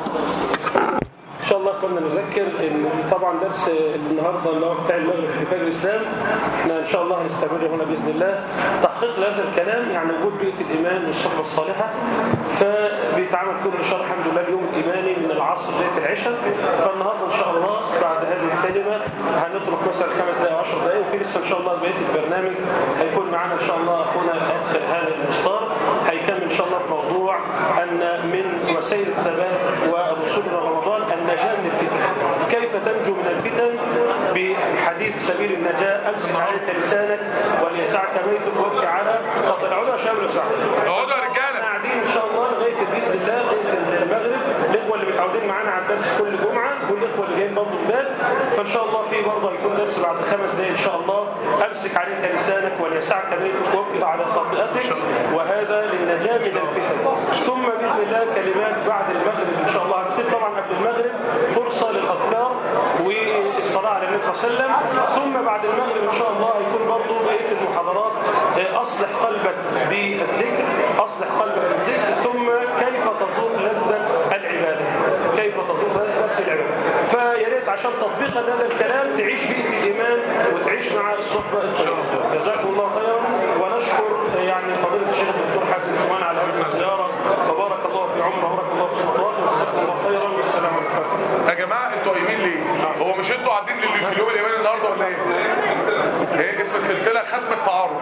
ان شاء الله كنا نذكر ان طبعا درس النهارده اللي هو بتاع المغرب في فجر الاسلام احنا ان شاء الله هنستمر هنا باذن الله تحقيق لهذا الكلام، يعني وجود بيئه الايمان والصحبه الصالحه. فبيتعمل كل شهر الحمد لله اليوم الايماني من العصر لغايه العشاء. فالنهارده ان شاء الله بعد هذه الكلمه هنترك مثلا خمس دقائق عشر دقائق، وفي لسه ان شاء الله بقيه البرنامج هيكون معانا ان شاء الله اخونا الاخ هاني المستار هيكمل ان شاء الله في موضوع ان من وسائل الثبات والوصول الى رمضان النجاة من الفتن. كيف تنجو من الفتن؟ بحديث سبيل النجاة. امسك عليك لسانك وليسعك بيتك وابكي على فطلعوا يا شباب وسعوا. اقعدوا يا رجاله. احنا قاعدين ان شاء الله لغايه باذن الله لغايه المغرب. الاخوه اللي متعودين معانا على الدرس كل جمعه والاخوه اللي جايين برضه جداد، فان شاء الله في برضه هيكون درس بعد خمس دقائق ان شاء الله. امسك عليك لسانك وليسعك بيتك وابكي على خاطئتك، وهذا للنجاة من الفتن. ثم باذن الله كلمات بعد المغرب ان شاء الله. هنسيب طبعا قبل المغرب فرصه للاذكار والصلاه على النبي صلى الله عليه وسلم. ثم بعد المغرب ان شاء الله هيكون برضه بقيه المحاضرات اصلح قلبك بالذكر، اصلح قلبك بالذكر، ثم كيف تذوق لذه العباده، كيف تذوق لذه العباده. فيا ريت عشان تطبيقا هذا الكلام تعيش بيئه الايمان وتعيش مع الصحبه الطيبه. جزاكم الله خيرا، ونشكر يعني فضيله الشيخ الدكتور حازم شومان على هذه الزياره، وبارك الله في عمره وبارك الله في خطواته، وجزاكم الله خيرا والسلام عليكم. يا جماعه انتوا قايمين ليه؟ هو مش انتوا قاعدين في اليوم الايماني النهارده ولا ايه؟ ايه اسم السلسله؟ ختم التعارف.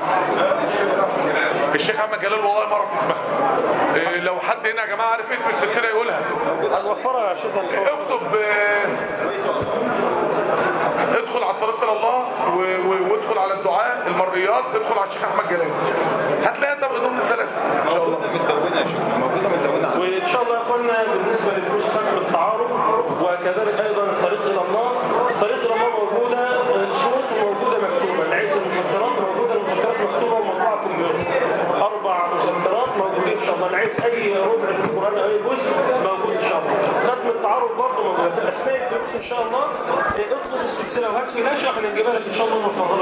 الشيخ احمد جلال والله ما اعرف اسمها. إيه لو حد هنا يا جماعه عارف اسم السلسله يقولها. هنوفرها يا شيخ. اكتب ادخل على الطريق الى الله وادخل على الدعاء المرئيات، ادخل على الشيخ احمد جلال هتلاقيها طبعا ضمن الثلاثه ان شاء الله. متدونه يا شيخ، موجوده متدونه. وان شاء الله يا اخوانا بالنسبه للدروس ختم التعارف وكذلك ايضا الطريق الى الله، الطريق الى الله موجوده صورته موجوده مكتوبه، العز المذكرات موجوده، المذكرات مكتوبه ومطبوعه كمبيوتر. عايز اي ربع في القران او اي جزء موجود ان شاء الله. ختم التعارف برضه موجود في اسماء الدروس ان شاء الله. اطلب السلسله وهات فلاشه احنا نجيبها لك ان شاء الله من فضلك.